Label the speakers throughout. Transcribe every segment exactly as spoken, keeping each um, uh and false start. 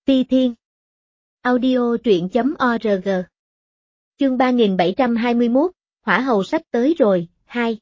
Speaker 1: Ti Thiên. Audio truyện chấm org. Chương ba nghìn bảy trăm hai mươi mốt, Hỏa Hầu sắp tới rồi, hai.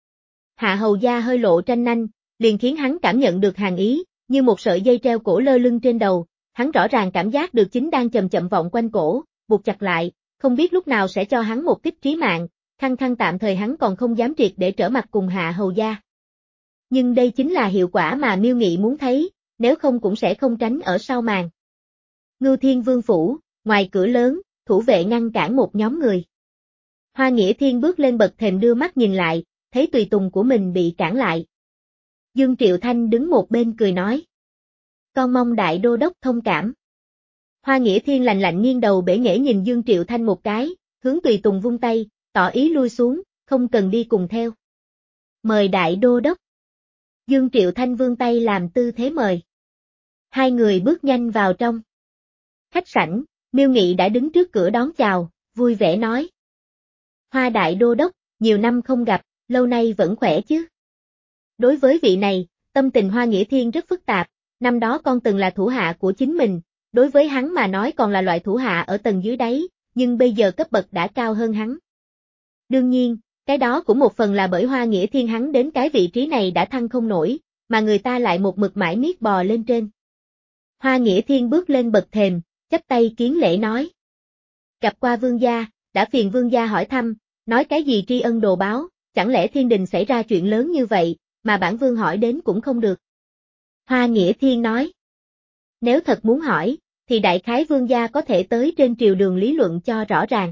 Speaker 1: Hạ Hầu gia hơi lộ tranh nanh, liền khiến hắn cảm nhận được hàn ý, như một sợi dây treo cổ lơ lưng trên đầu, hắn rõ ràng cảm giác được chính đang chậm chậm vọng quanh cổ, buộc chặt lại, không biết lúc nào sẽ cho hắn một kích trí mạng, khăng khăng tạm thời hắn còn không dám triệt để trở mặt cùng Hạ Hầu gia. Nhưng đây chính là hiệu quả mà Miêu Nghị muốn thấy, nếu không cũng sẽ không tránh ở sau màn. Ngưu Thiên Vương phủ, ngoài cửa lớn, thủ vệ ngăn cản một nhóm người. Hoa Nghĩa Thiên bước lên bậc thềm đưa mắt nhìn lại, thấy tùy tùng của mình bị cản lại. Dương Triệu Thanh đứng một bên cười nói. Con mong đại đô đốc thông cảm. Hoa Nghĩa Thiên lạnh lạnh nghiêng đầu bể nghễ nhìn Dương Triệu Thanh một cái, hướng tùy tùng vung tay, tỏ ý lui xuống, không cần đi cùng theo. Mời đại đô đốc. Dương Triệu Thanh vươn tay làm tư thế mời. Hai người bước nhanh vào trong. Khách sảnh, Miêu Nghị đã đứng trước cửa đón chào, vui vẻ nói. Hoa đại đô đốc, nhiều năm không gặp, lâu nay vẫn khỏe chứ? Đối với vị này, tâm tình Hoa Nghĩa Thiên rất phức tạp, năm đó con từng là thủ hạ của chính mình, đối với hắn mà nói còn là loại thủ hạ ở tầng dưới đáy, nhưng bây giờ cấp bậc đã cao hơn hắn. Đương nhiên, cái đó cũng một phần là bởi Hoa Nghĩa Thiên hắn đến cái vị trí này đã thăng không nổi, mà người ta lại một mực mãi miết bò lên trên. Hoa Nghĩa Thiên bước lên bậc thềm, chắp tay kiến lễ nói. Gặp qua vương gia, đã phiền vương gia hỏi thăm, nói cái gì tri ân đồ báo, chẳng lẽ thiên đình xảy ra chuyện lớn như vậy, mà bản vương hỏi đến cũng không được. Hoa Nghĩa Thiên nói. Nếu thật muốn hỏi, thì đại khái vương gia có thể tới trên triều đường lý luận cho rõ ràng.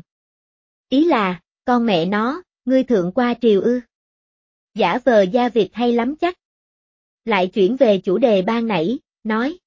Speaker 1: Ý là, con mẹ nó, ngươi thượng qua triều ư. Giả vờ gia việc hay lắm chắc. Lại chuyển về chủ đề ban nãy, nói.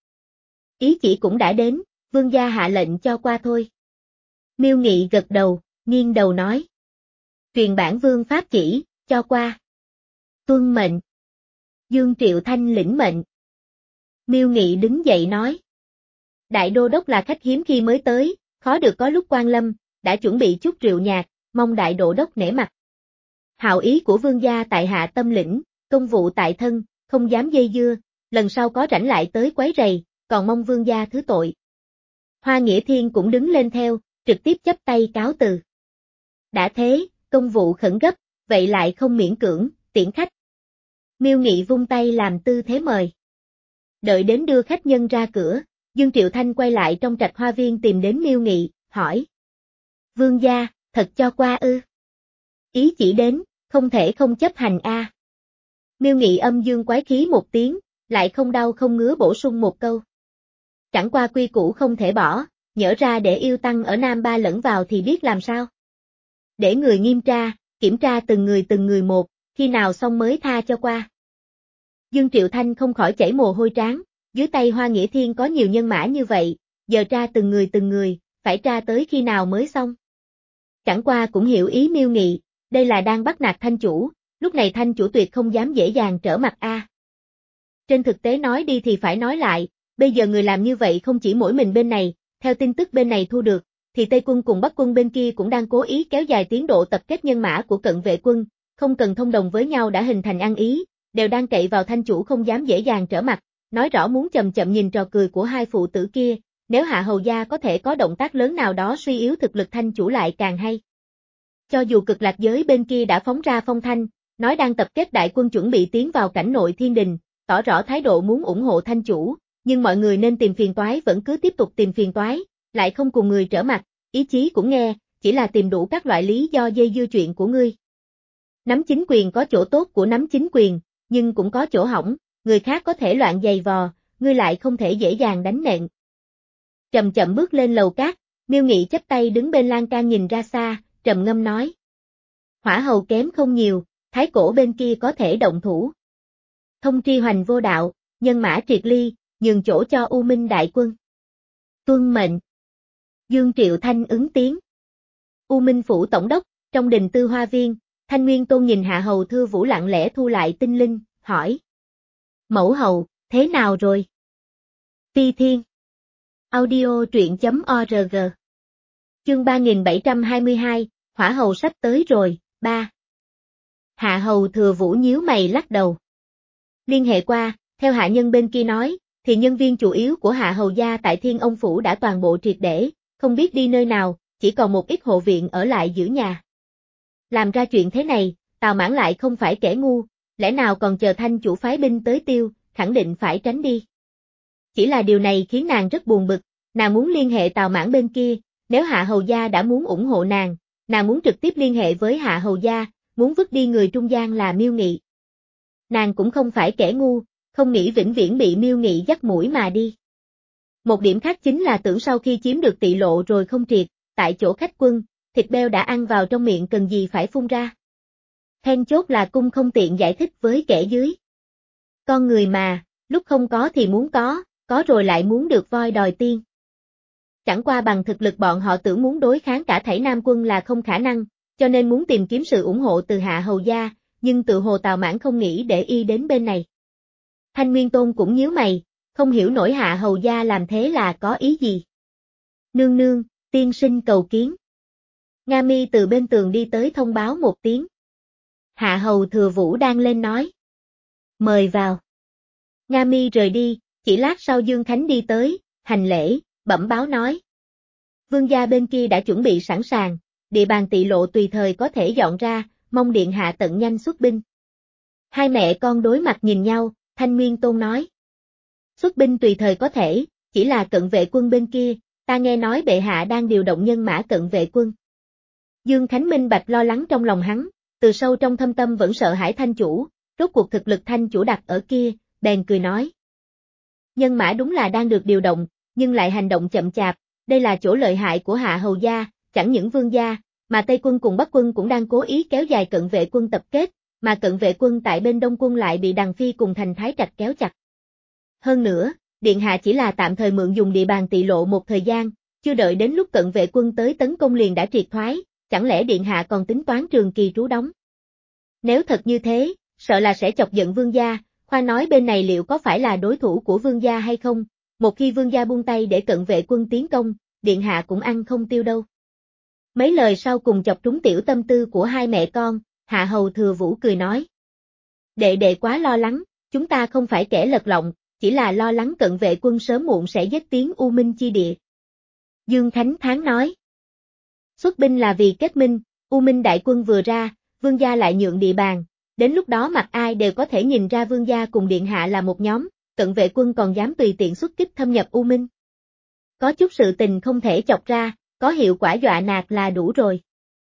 Speaker 1: Ý chỉ cũng đã đến, vương gia hạ lệnh cho qua thôi. Miêu Nghị gật đầu, nghiêng đầu nói. Truyền bản vương pháp chỉ, cho qua. Tuân mệnh. Dương Triệu Thanh lĩnh mệnh. Miêu Nghị đứng dậy nói. Đại đô đốc là khách hiếm khi mới tới, khó được có lúc quan lâm, đã chuẩn bị chút rượu nhạt, mong đại đô đốc nể mặt. Hào ý của vương gia tại hạ tâm lĩnh, công vụ tại thân, không dám dây dưa, lần sau có rảnh lại tới quấy rầy, còn mong vương gia thứ tội. Hoa Nghĩa Thiên cũng đứng lên theo, trực tiếp chắp tay cáo từ. Đã thế, công vụ khẩn gấp, vậy lại không miễn cưỡng, tiễn khách. Miêu Nghị vung tay làm tư thế mời. Đợi đến đưa khách nhân ra cửa, Dương Triệu Thanh quay lại trong trạch hoa viên tìm đến Miêu Nghị, hỏi. Vương gia, thật cho qua ư? Ý chỉ đến, không thể không chấp hành a. À. Miêu Nghị âm dương quái khí một tiếng, lại không đau không ngứa bổ sung một câu. Chẳng qua quy củ không thể bỏ, nhỡ ra để yêu tăng ở Nam Ba lẫn vào thì biết làm sao. Để người nghiêm tra, kiểm tra từng người từng người một, khi nào xong mới tha cho qua. Dương Triệu Thanh không khỏi chảy mồ hôi trán, dưới tay Hoa Nghĩa Thiên có nhiều nhân mã như vậy, giờ tra từng người từng người, phải tra tới khi nào mới xong. Chẳng qua cũng hiểu ý Miêu Nghị, đây là đang bắt nạt thanh chủ, lúc này thanh chủ tuyệt không dám dễ dàng trở mặt a. À. Trên thực tế nói đi thì phải nói lại, bây giờ người làm như vậy không chỉ mỗi mình bên này, theo tin tức bên này thu được, thì Tây quân cùng Bắc quân bên kia cũng đang cố ý kéo dài tiến độ tập kết nhân mã của cận vệ quân, không cần thông đồng với nhau đã hình thành ăn ý, đều đang cậy vào thanh chủ không dám dễ dàng trở mặt, nói rõ muốn chậm chậm nhìn trò cười của hai phụ tử kia, nếu Hạ Hầu gia có thể có động tác lớn nào đó suy yếu thực lực thanh chủ lại càng hay. Cho dù Cực Lạc giới bên kia đã phóng ra phong thanh, nói đang tập kết đại quân chuẩn bị tiến vào cảnh nội thiên đình, tỏ rõ thái độ muốn ủng hộ thanh chủ, nhưng mọi người nên tìm phiền toái vẫn cứ tiếp tục tìm phiền toái, lại không cùng người trở mặt, ý chí cũng nghe, chỉ là tìm đủ các loại lý do dây dưa chuyện của ngươi. Nắm chính quyền có chỗ tốt của nắm chính quyền, nhưng cũng có chỗ hỏng, người khác có thể loạn giày vò, ngươi lại không thể dễ dàng đánh nện. Chậm chậm bước lên lầu cát, Miêu Nghị chắp tay đứng bên lan can nhìn ra xa, trầm ngâm nói. Hỏa hầu kém không nhiều, thái cổ bên kia có thể động thủ. Thông tri hoành vô đạo, nhân mã triệt ly, nhường chỗ cho U Minh đại quân. Tuân mệnh. Dương Triệu Thanh ứng tiếng. U Minh phủ tổng đốc, trong đình Tư Hoa Viên, Thanh Nguyên Tôn nhìn Hạ Hầu Thưa Vũ lặng lẽ thu lại tinh linh, hỏi. Mẫu hầu, thế nào rồi? Ti Thiên. Audio truyện chấm org. Chương ba nghìn bảy trăm hai mươi hai, Hỏa Hầu sắp tới rồi, ba. Hạ Hầu Thừa Vũ nhíu mày lắc đầu. Liên hệ qua, theo hạ nhân bên kia nói, thì nhân viên chủ yếu của Hạ Hầu gia tại Thiên Ông Phủ đã toàn bộ triệt để, không biết đi nơi nào, chỉ còn một ít hộ viện ở lại giữ nhà. Làm ra chuyện thế này, Tào Mãn lại không phải kẻ ngu, lẽ nào còn chờ Thanh chủ phái binh tới tiêu, khẳng định phải tránh đi. Chỉ là điều này khiến nàng rất buồn bực, nàng muốn liên hệ Tào Mãn bên kia, nếu Hạ Hầu gia đã muốn ủng hộ nàng, nàng muốn trực tiếp liên hệ với Hạ Hầu gia, muốn vứt đi người trung gian là Miêu Nghị. Nàng cũng không phải kẻ ngu, không nghĩ vĩnh viễn bị Miêu Nghị dắt mũi mà đi. Một điểm khác chính là tưởng sau khi chiếm được Tỵ Lộ rồi không triệt, tại chỗ khách quân, thịt beo đã ăn vào trong miệng cần gì phải phun ra. Then chốt là cung không tiện giải thích với kẻ dưới. Con người mà, lúc không có thì muốn có, có rồi lại muốn được voi đòi tiên. Chẳng qua bằng thực lực bọn họ tưởng muốn đối kháng cả thảy Nam quân là không khả năng, cho nên muốn tìm kiếm sự ủng hộ từ Hạ Hầu gia, nhưng tự hồ Tào Mãn không nghĩ để y đến bên này. Thanh Nguyên Tôn cũng nhíu mày, không hiểu nổi Hạ Hầu gia làm thế là có ý gì. Nương nương, tiên sinh cầu kiến. Nga Mi từ bên tường đi tới thông báo một tiếng. Hạ Hầu Thừa Vũ đang lên nói. Mời vào. Nga Mi rời đi, chỉ lát sau Dương Khánh đi tới, hành lễ, bẩm báo nói. Vương gia bên kia đã chuẩn bị sẵn sàng, địa bàn Tỵ Lộ tùy thời có thể dọn ra, mong điện hạ tận nhanh xuất binh. Hai mẹ con đối mặt nhìn nhau, Thanh Nguyên Tôn nói. Xuất binh tùy thời có thể, chỉ là cận vệ quân bên kia, ta nghe nói bệ hạ đang điều động nhân mã cận vệ quân. Dương Khánh minh bạch lo lắng trong lòng hắn, từ sâu trong thâm tâm vẫn sợ hãi Thanh chủ, rốt cuộc thực lực Thanh chủ đặt ở kia, bèn cười nói. Nhân mã đúng là đang được điều động, nhưng lại hành động chậm chạp, đây là chỗ lợi hại của Hạ Hầu gia, chẳng những Vương gia, mà Tây quân cùng Bắc quân cũng đang cố ý kéo dài cận vệ quân tập kết, mà cận vệ quân tại bên Đông quân lại bị Đằng Phi cùng Thành Thái Trạch kéo chặt. Hơn nữa, điện hạ chỉ là tạm thời mượn dùng địa bàn Tỵ Lộ một thời gian, chưa đợi đến lúc cận vệ quân tới tấn công liền đã triệt thoái, chẳng lẽ điện hạ còn tính toán trường kỳ trú đóng? Nếu thật như thế, sợ là sẽ chọc giận Vương gia, khoan nói bên này liệu có phải là đối thủ của Vương gia hay không? Một khi Vương gia buông tay để cận vệ quân tiến công, điện hạ cũng ăn không tiêu đâu. Mấy lời sau cùng chọc trúng tiểu tâm tư của hai mẹ con, Hạ Hầu Thừa Vũ cười nói. Đệ đệ quá lo lắng, chúng ta không phải kẻ lật lọng, chỉ là lo lắng cận vệ quân sớm muộn sẽ dứt tiếng U Minh chi địa. Dương Khánh Thán nói. Xuất binh là vì kết minh, U Minh đại quân vừa ra, Vương gia lại nhượng địa bàn, đến lúc đó mặt ai đều có thể nhìn ra Vương gia cùng điện hạ là một nhóm, cận vệ quân còn dám tùy tiện xuất kích thâm nhập U Minh. Có chút sự tình không thể chọc ra, có hiệu quả dọa nạt là đủ rồi.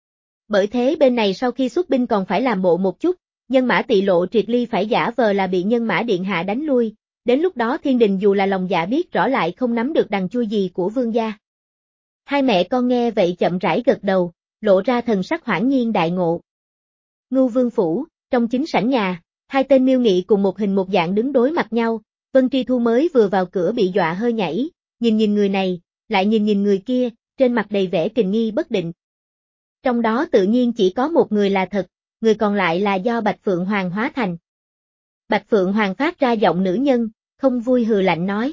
Speaker 1: Bởi thế bên này sau khi xuất binh còn phải làm bộ một chút, nhân mã Tỵ Lộ triệt ly phải giả vờ là bị nhân mã điện hạ đánh lui, đến lúc đó thiên đình dù là lòng dạ biết rõ lại không nắm được đằng chui gì của Vương gia. Hai mẹ con nghe vậy chậm rãi gật đầu, lộ ra thần sắc hoảng nhiên đại ngộ. Ngưu Vương Phủ, trong chính sảnh nhà, hai tên Miêu Nghị cùng một hình một dạng đứng đối mặt nhau, Vân Tri Thu mới vừa vào cửa bị dọa hơi nhảy, nhìn nhìn người này, lại nhìn nhìn người kia, trên mặt đầy vẻ kình nghi bất định. Trong đó tự nhiên chỉ có một người là thật, người còn lại là do Bạch Phượng Hoàng hóa thành. Bạch Phượng Hoàng phát ra giọng nữ nhân, không vui hừ lạnh nói.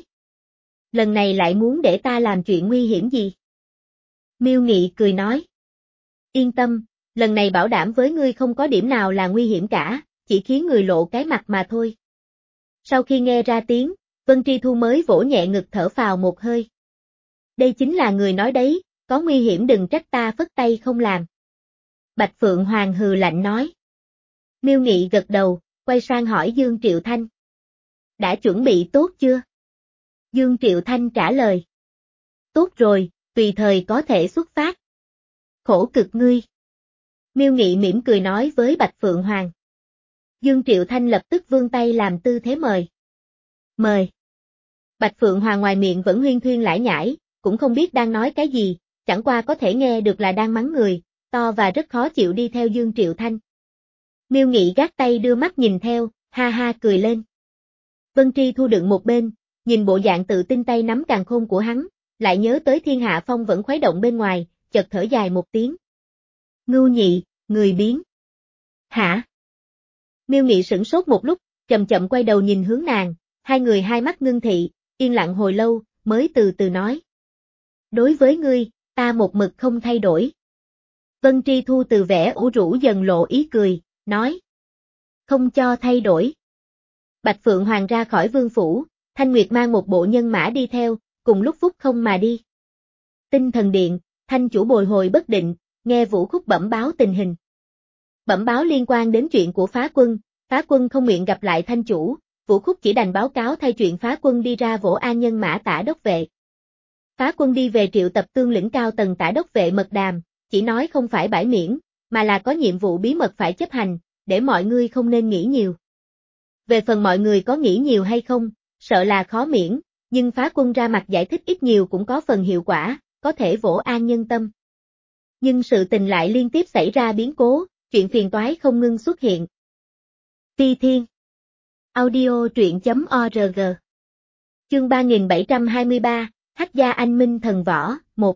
Speaker 1: Lần này lại muốn để ta làm chuyện nguy hiểm gì? Miêu Nghị cười nói. Yên tâm, lần này bảo đảm với ngươi không có điểm nào là nguy hiểm cả, chỉ khiến người lộ cái mặt mà thôi. Sau khi nghe ra tiếng, Vân Tri Thu mới vỗ nhẹ ngực thở phào một hơi. Đây chính là người nói đấy, có nguy hiểm đừng trách ta phất tay không làm. Bạch Phượng Hoàng hừ lạnh nói. Miêu Nghị gật đầu, quay sang hỏi Dương Triệu Thanh. Đã chuẩn bị tốt chưa? Dương Triệu Thanh trả lời. Tốt rồi, tùy thời có thể xuất phát. Khổ cực ngươi. Miêu Nghị mỉm cười nói với Bạch Phượng Hoàng. Dương Triệu Thanh lập tức vươn tay làm tư thế mời. Mời. Bạch Phượng Hoàng ngoài miệng vẫn huyên thuyên lải nhải, cũng không biết đang nói cái gì, chẳng qua có thể nghe được là đang mắng người, to và rất khó chịu đi theo Dương Triệu Thanh. Miêu Nghị gác tay đưa mắt nhìn theo, ha ha cười lên. Vân Tri Thu đựng một bên, nhìn bộ dạng tự tin tay nắm càn khôn của hắn, lại nhớ tới thiên hạ phong vẫn khuấy động bên ngoài, chợt thở dài một tiếng. Ngưu Nhị, người biến. Hả? Miêu Nghị sửng sốt một lúc, chậm chậm quay đầu nhìn hướng nàng, hai người hai mắt ngưng thị, yên lặng hồi lâu, mới từ từ nói. Đối với ngươi, ta một mực không thay đổi. Vân Tri Thu từ vẻ ủ rũ dần lộ ý cười, nói. Không cho thay đổi. Bạch Phượng Hoàng ra khỏi vương phủ, Thanh Nguyệt mang một bộ nhân mã đi theo, cùng lúc phúc không mà đi. Tinh Thần Điện, Thanh chủ bồi hồi bất định, nghe Vũ Khúc bẩm báo tình hình. Bẩm báo liên quan đến chuyện của phá quân, phá quân không nguyện gặp lại Thanh chủ, Vũ Khúc chỉ đành báo cáo thay chuyện phá quân đi ra vỗ an nhân mã tả đốc vệ. Phá quân đi về triệu tập tương lĩnh cao tầng tả đốc vệ mật đàm, chỉ nói không phải bãi miễn, mà là có nhiệm vụ bí mật phải chấp hành, để mọi người không nên nghĩ nhiều. Về phần mọi người có nghĩ nhiều hay không, sợ là khó miễn, nhưng phá quân ra mặt giải thích ít nhiều cũng có phần hiệu quả, có thể vỗ an nhân tâm. Nhưng sự tình lại liên tiếp xảy ra biến cố, chuyện phiền toái không ngưng xuất hiện. Phi Thiên Audio truyện.org Chương ba nghìn bảy trăm hai mươi ba, Hách gia anh minh thần võ, một.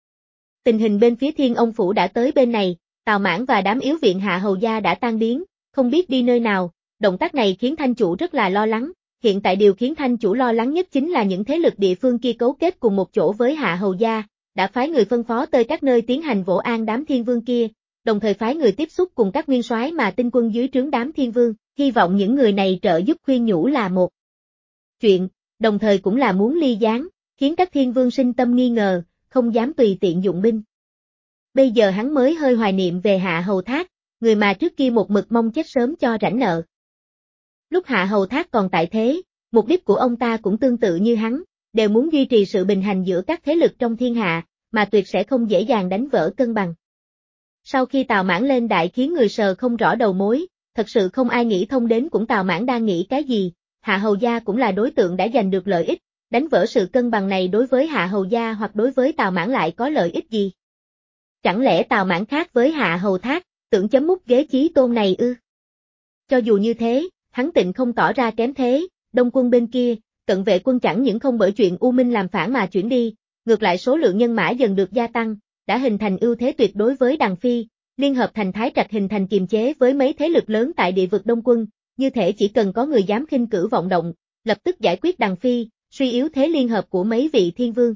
Speaker 1: Tình hình bên phía Thiên Ông Phủ đã tới bên này, Tào Mãn và đám yếu viện hạ hầu gia đã tan biến, không biết đi nơi nào, động tác này khiến Thanh chủ rất là lo lắng, hiện tại điều khiến Thanh chủ lo lắng nhất chính là những thế lực địa phương kia cấu kết cùng một chỗ với hạ hầu gia, đã phái người phân phó tới các nơi tiến hành vỗ an đám thiên vương kia, đồng thời phái người tiếp xúc cùng các nguyên soái mà tinh quân dưới trướng đám thiên vương, hy vọng những người này trợ giúp khuyên nhủ là một chuyện, đồng thời cũng là muốn ly gián, khiến các thiên vương sinh tâm nghi ngờ, không dám tùy tiện dụng binh. Bây giờ hắn mới hơi hoài niệm về Hạ Hầu Thác, người mà trước kia một mực mong chết sớm cho rảnh nợ. Lúc Hạ Hầu Thác còn tại thế, mục đích của ông ta cũng tương tự như hắn, đều muốn duy trì sự bình hành giữa các thế lực trong thiên hạ, mà tuyệt sẽ không dễ dàng đánh vỡ cân bằng. Sau khi Tào Mãn lên đại khiến người sờ không rõ đầu mối, thật sự không ai nghĩ thông đến cũng Tào Mãn đang nghĩ cái gì, Hạ Hầu gia cũng là đối tượng đã giành được lợi ích, đánh vỡ sự cân bằng này đối với Hạ Hầu gia hoặc đối với Tào Mãn lại có lợi ích gì? Chẳng lẽ Tào Mãn khác với Hạ Hầu Thác, tưởng chấm mút ghế chí tôn này ư? Cho dù như thế, hắn tịnh không tỏ ra kém thế, Đông quân bên kia, cận vệ quân chẳng những không bởi chuyện U Minh làm phản mà chuyển đi, ngược lại số lượng nhân mã dần được gia tăng, đã hình thành ưu thế tuyệt đối với Đằng Phi, liên hợp thành Thái Trạch hình thành kiềm chế với mấy thế lực lớn tại địa vực Đông quân, như thể chỉ cần có người dám khinh cử vọng động, lập tức giải quyết Đằng Phi, suy yếu thế liên hợp của mấy vị thiên vương.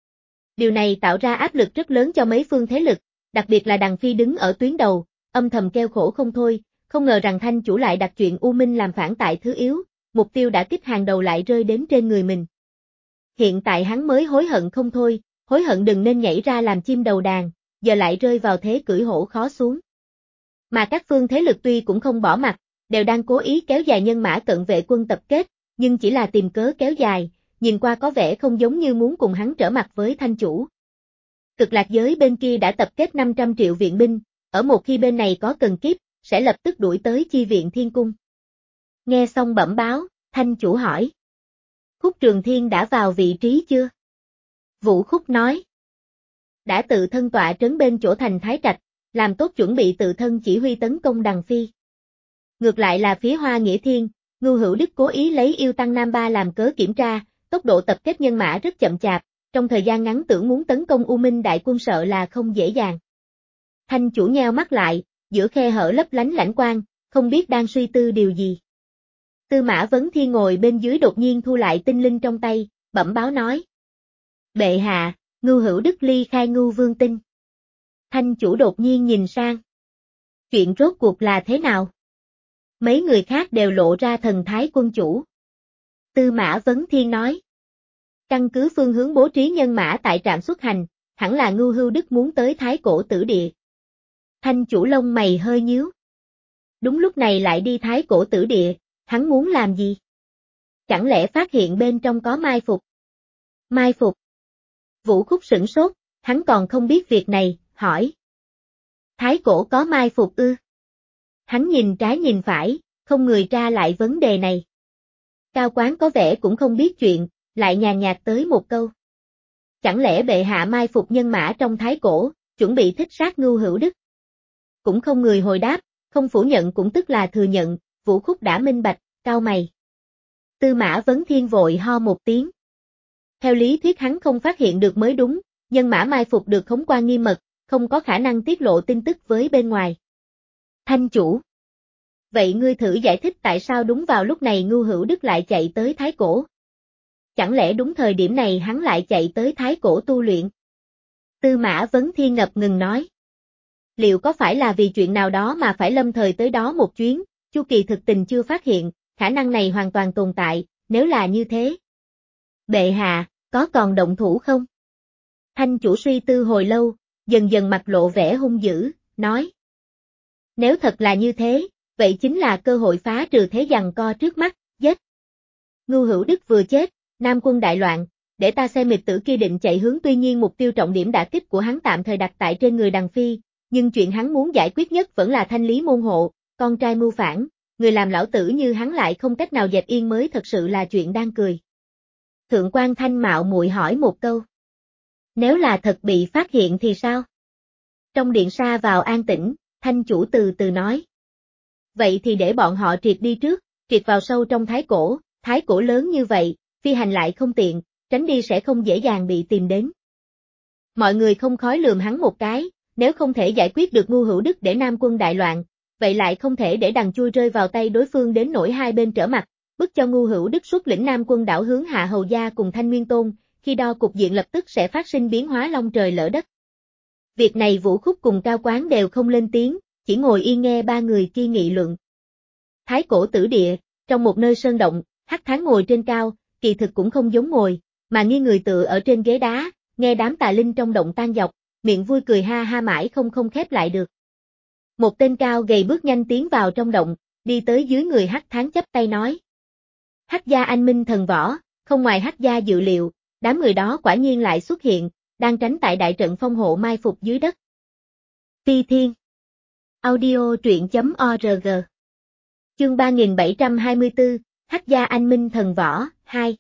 Speaker 1: Điều này tạo ra áp lực rất lớn cho mấy phương thế lực, đặc biệt là Đằng Phi đứng ở tuyến đầu, âm thầm kêu khổ không thôi, không ngờ rằng Thanh chủ lại đặt chuyện U Minh làm phản tại thứ yếu, mục tiêu đã kích hàng đầu lại rơi đến trên người mình. Hiện tại hắn mới hối hận không thôi, hối hận đừng nên nhảy ra làm chim đầu đàn, giờ lại rơi vào thế cưỡi hổ khó xuống. Mà các phương thế lực tuy cũng không bỏ mặt, đều đang cố ý kéo dài nhân mã cận vệ quân tập kết, nhưng chỉ là tìm cớ kéo dài, nhìn qua có vẻ không giống như muốn cùng hắn trở mặt với Thanh chủ. Cực Lạc giới bên kia đã tập kết năm trăm triệu viện binh, ở một khi bên này có cần kiếp, sẽ lập tức đuổi tới chi viện thiên cung. Nghe xong bẩm báo, Thanh chủ hỏi. Khúc Trường Thiên đã vào vị trí chưa? Vũ Khúc nói. Đã tự thân tọa trấn bên chỗ thành Thái Trạch, làm tốt chuẩn bị tự thân chỉ huy tấn công Đằng Phi. Ngược lại là phía Hoa Nghĩa Thiên, Ngưu Hữu Đức cố ý lấy Yêu Tăng Nam Ba làm cớ kiểm tra, tốc độ tập kết nhân mã rất chậm chạp, trong thời gian ngắn tưởng muốn tấn công U Minh đại quân sợ là không dễ dàng. Thanh chủ nheo mắt lại, giữa khe hở lấp lánh lãnh quang, không biết đang suy tư điều gì. Tư Mã Vấn Thiên ngồi bên dưới đột nhiên thu lại tinh linh trong tay, bẩm báo nói. Bệ hạ, Ngưu Hữu Đức ly khai Ngưu Vương Tinh. Thanh chủ đột nhiên nhìn sang. Chuyện rốt cuộc là thế nào? Mấy người khác đều lộ ra thần thái quân chủ. Tư Mã Vấn Thiên nói. Căn cứ phương hướng bố trí nhân mã tại trạm xuất hành, hẳn là Ngưu Hữu Đức muốn tới Thái Cổ Tử Địa. Thanh chủ lông mày hơi nhíu. Đúng lúc này lại đi Thái Cổ Tử Địa, hắn muốn làm gì? Chẳng lẽ phát hiện bên trong có mai phục? Mai phục? Vũ Khúc sửng sốt, hắn còn không biết việc này, hỏi. Thái Cổ có mai phục ư? Hắn nhìn trái nhìn phải, không người tra lại vấn đề này. Cao Quán có vẻ cũng không biết chuyện, lại nhàn nhạt tới một câu. Chẳng lẽ bệ hạ mai phục nhân mã trong Thái Cổ, chuẩn bị thích sát Ngưu Hữu Đức? Cũng không người hồi đáp, không phủ nhận cũng tức là thừa nhận, Vũ Khúc đã minh bạch, cau mày. Tư Mã Vấn Thiên vội ho một tiếng. Theo lý thuyết hắn không phát hiện được mới đúng, nhân mã mai phục được khống quan nghiêm mật, không có khả năng tiết lộ tin tức với bên ngoài. Thanh chủ. Vậy ngươi thử giải thích tại sao đúng vào lúc này Ngưu Hữu Đức lại chạy tới Thái Cổ? Chẳng lẽ đúng thời điểm này hắn lại chạy tới Thái Cổ tu luyện? Tư Mã Vấn Thiên ngập ngừng nói. Liệu có phải là vì chuyện nào đó mà phải lâm thời tới đó một chuyến, Chu Kỳ thực tình chưa phát hiện, khả năng này hoàn toàn tồn tại, nếu là như thế. Bệ hạ, có còn động thủ không? Thanh chủ suy tư hồi lâu, dần dần mặt lộ vẻ hung dữ, nói. Nếu thật là như thế, vậy chính là cơ hội phá trừ thế giằng co trước mắt, giết. Ngưu Hữu Đức vừa chết, Nam quân đại loạn, để ta xem mịch tử kia định chạy hướng, tuy nhiên mục tiêu trọng điểm đả kích của hắn tạm thời đặt tại trên người Đằng Phi, nhưng chuyện hắn muốn giải quyết nhất vẫn là thanh lý môn hộ, con trai mưu phản, người làm lão tử như hắn lại không cách nào dẹp yên mới thật sự là chuyện đang cười. Thượng quan Thanh mạo muội hỏi một câu. Nếu là thật bị phát hiện thì sao? Trong điện sa vào an tĩnh, Thanh chủ từ từ nói. Vậy thì để bọn họ triệt đi trước, triệt vào sâu trong thái cổ, thái cổ lớn như vậy, phi hành lại không tiện, tránh đi sẽ không dễ dàng bị tìm đến. Mọi người không khói lườm hắn một cái, nếu không thể giải quyết được Ngưu Hữu Đức để Nam quân đại loạn, vậy lại không thể để đằng chui rơi vào tay đối phương đến nỗi hai bên trở mặt, bức cho Ngưu Hữu Đức xuất lĩnh Nam quân đảo hướng Hạ Hầu Gia cùng Thanh Nguyên Tôn, khi đo cục diện lập tức sẽ phát sinh biến hóa long trời lỡ đất. Việc này Vũ Khúc cùng Cao Quán đều không lên tiếng, chỉ ngồi yên nghe ba người kia nghị luận. Thái cổ tử địa, trong một nơi sơn động, Hắc Thán ngồi trên cao, kỳ thực cũng không giống ngồi, mà nghiêng người tựa ở trên ghế đá, nghe đám tà linh trong động tan dọc, miệng vui cười ha ha mãi không không khép lại được. Một tên cao gầy bước nhanh tiến vào trong động, đi tới dưới người Hắc Thán chắp tay nói. Hắc gia anh minh thần võ, không ngoài Hắc gia dự liệu, đám người đó quả nhiên lại xuất hiện, đang tránh tại đại trận phong hộ mai phục dưới đất. Phi Thiên Audio truyện.org Chương ba nghìn bảy trăm hai mươi tư, Hắc gia anh minh thần võ, hai.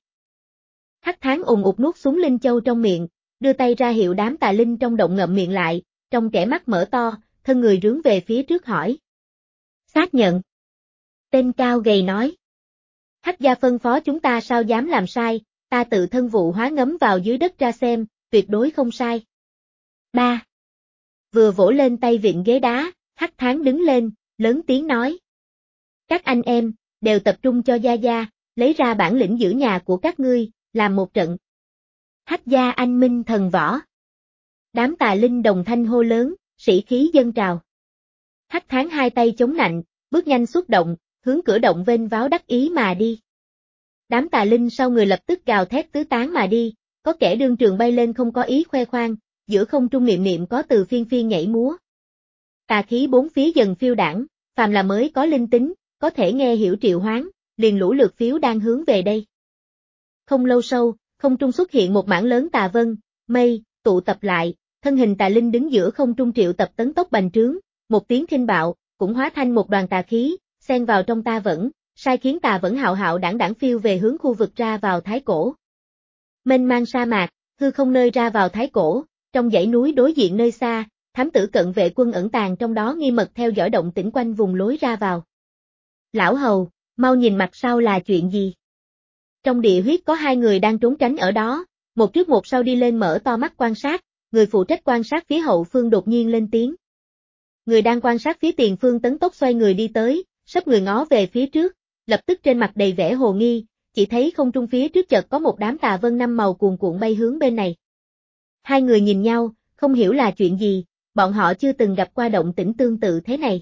Speaker 1: Hắc Thán ùng ụt nuốt súng linh châu trong miệng, đưa tay ra hiệu đám tà linh trong động ngậm miệng lại, trong kẻ mắt mở to, thân người rướn về phía trước hỏi. Xác nhận. Tên cao gầy nói. Hắc gia phân phó chúng ta sao dám làm sai, ta tự thân vụ hóa ngấm vào dưới đất ra xem, tuyệt đối không sai. Ba. Vừa vỗ lên tay vịn ghế đá, Hắc Thán đứng lên, lớn tiếng nói. Các anh em, đều tập trung cho gia gia, lấy ra bản lĩnh giữ nhà của các ngươi, làm một trận. Hắc gia anh minh thần võ. Đám tà linh đồng thanh hô lớn, sĩ khí dâng trào. Hắc Thán hai tay chống nạnh, bước nhanh xuất động, hướng cửa động vênh váo đắc ý mà đi. Đám tà linh sau người lập tức gào thét tứ tán mà đi, có kẻ đương trường bay lên không có ý khoe khoang, giữa không trung niệm niệm có từ phiên phiên nhảy múa. Tà khí bốn phía dần phiêu đảng, phàm là mới có linh tính, có thể nghe hiểu triệu hoán, liền lũ lượt phiếu đang hướng về đây. Không lâu sau, không trung xuất hiện một mảng lớn tà vân, mây, tụ tập lại, thân hình tà linh đứng giữa không trung triệu tập tấn tốc bành trướng, một tiếng khinh bạo, cũng hóa thành một đoàn tà khí, xen vào trong ta vẫn, sai khiến tà vẫn hạo hạo đảng đảng phiêu về hướng khu vực ra vào thái cổ. Mênh mang sa mạc, hư không nơi ra vào thái cổ, trong dãy núi đối diện nơi xa, thám tử cận vệ quân ẩn tàng trong đó nghi mật theo dõi động tĩnh quanh vùng lối ra vào. Lão hầu, mau nhìn mặt sau là chuyện gì? Trong địa huyết có hai người đang trốn tránh ở đó, một trước một sau đi lên mở to mắt quan sát, người phụ trách quan sát phía hậu phương đột nhiên lên tiếng. Người đang quan sát phía tiền phương tấn tốc xoay người đi tới, sắp người ngó về phía trước, lập tức trên mặt đầy vẻ hồ nghi, chỉ thấy không trung phía trước chợt có một đám tà vân năm màu cuồn cuộn bay hướng bên này. Hai người nhìn nhau, không hiểu là chuyện gì, bọn họ chưa từng gặp qua động tĩnh tương tự thế này.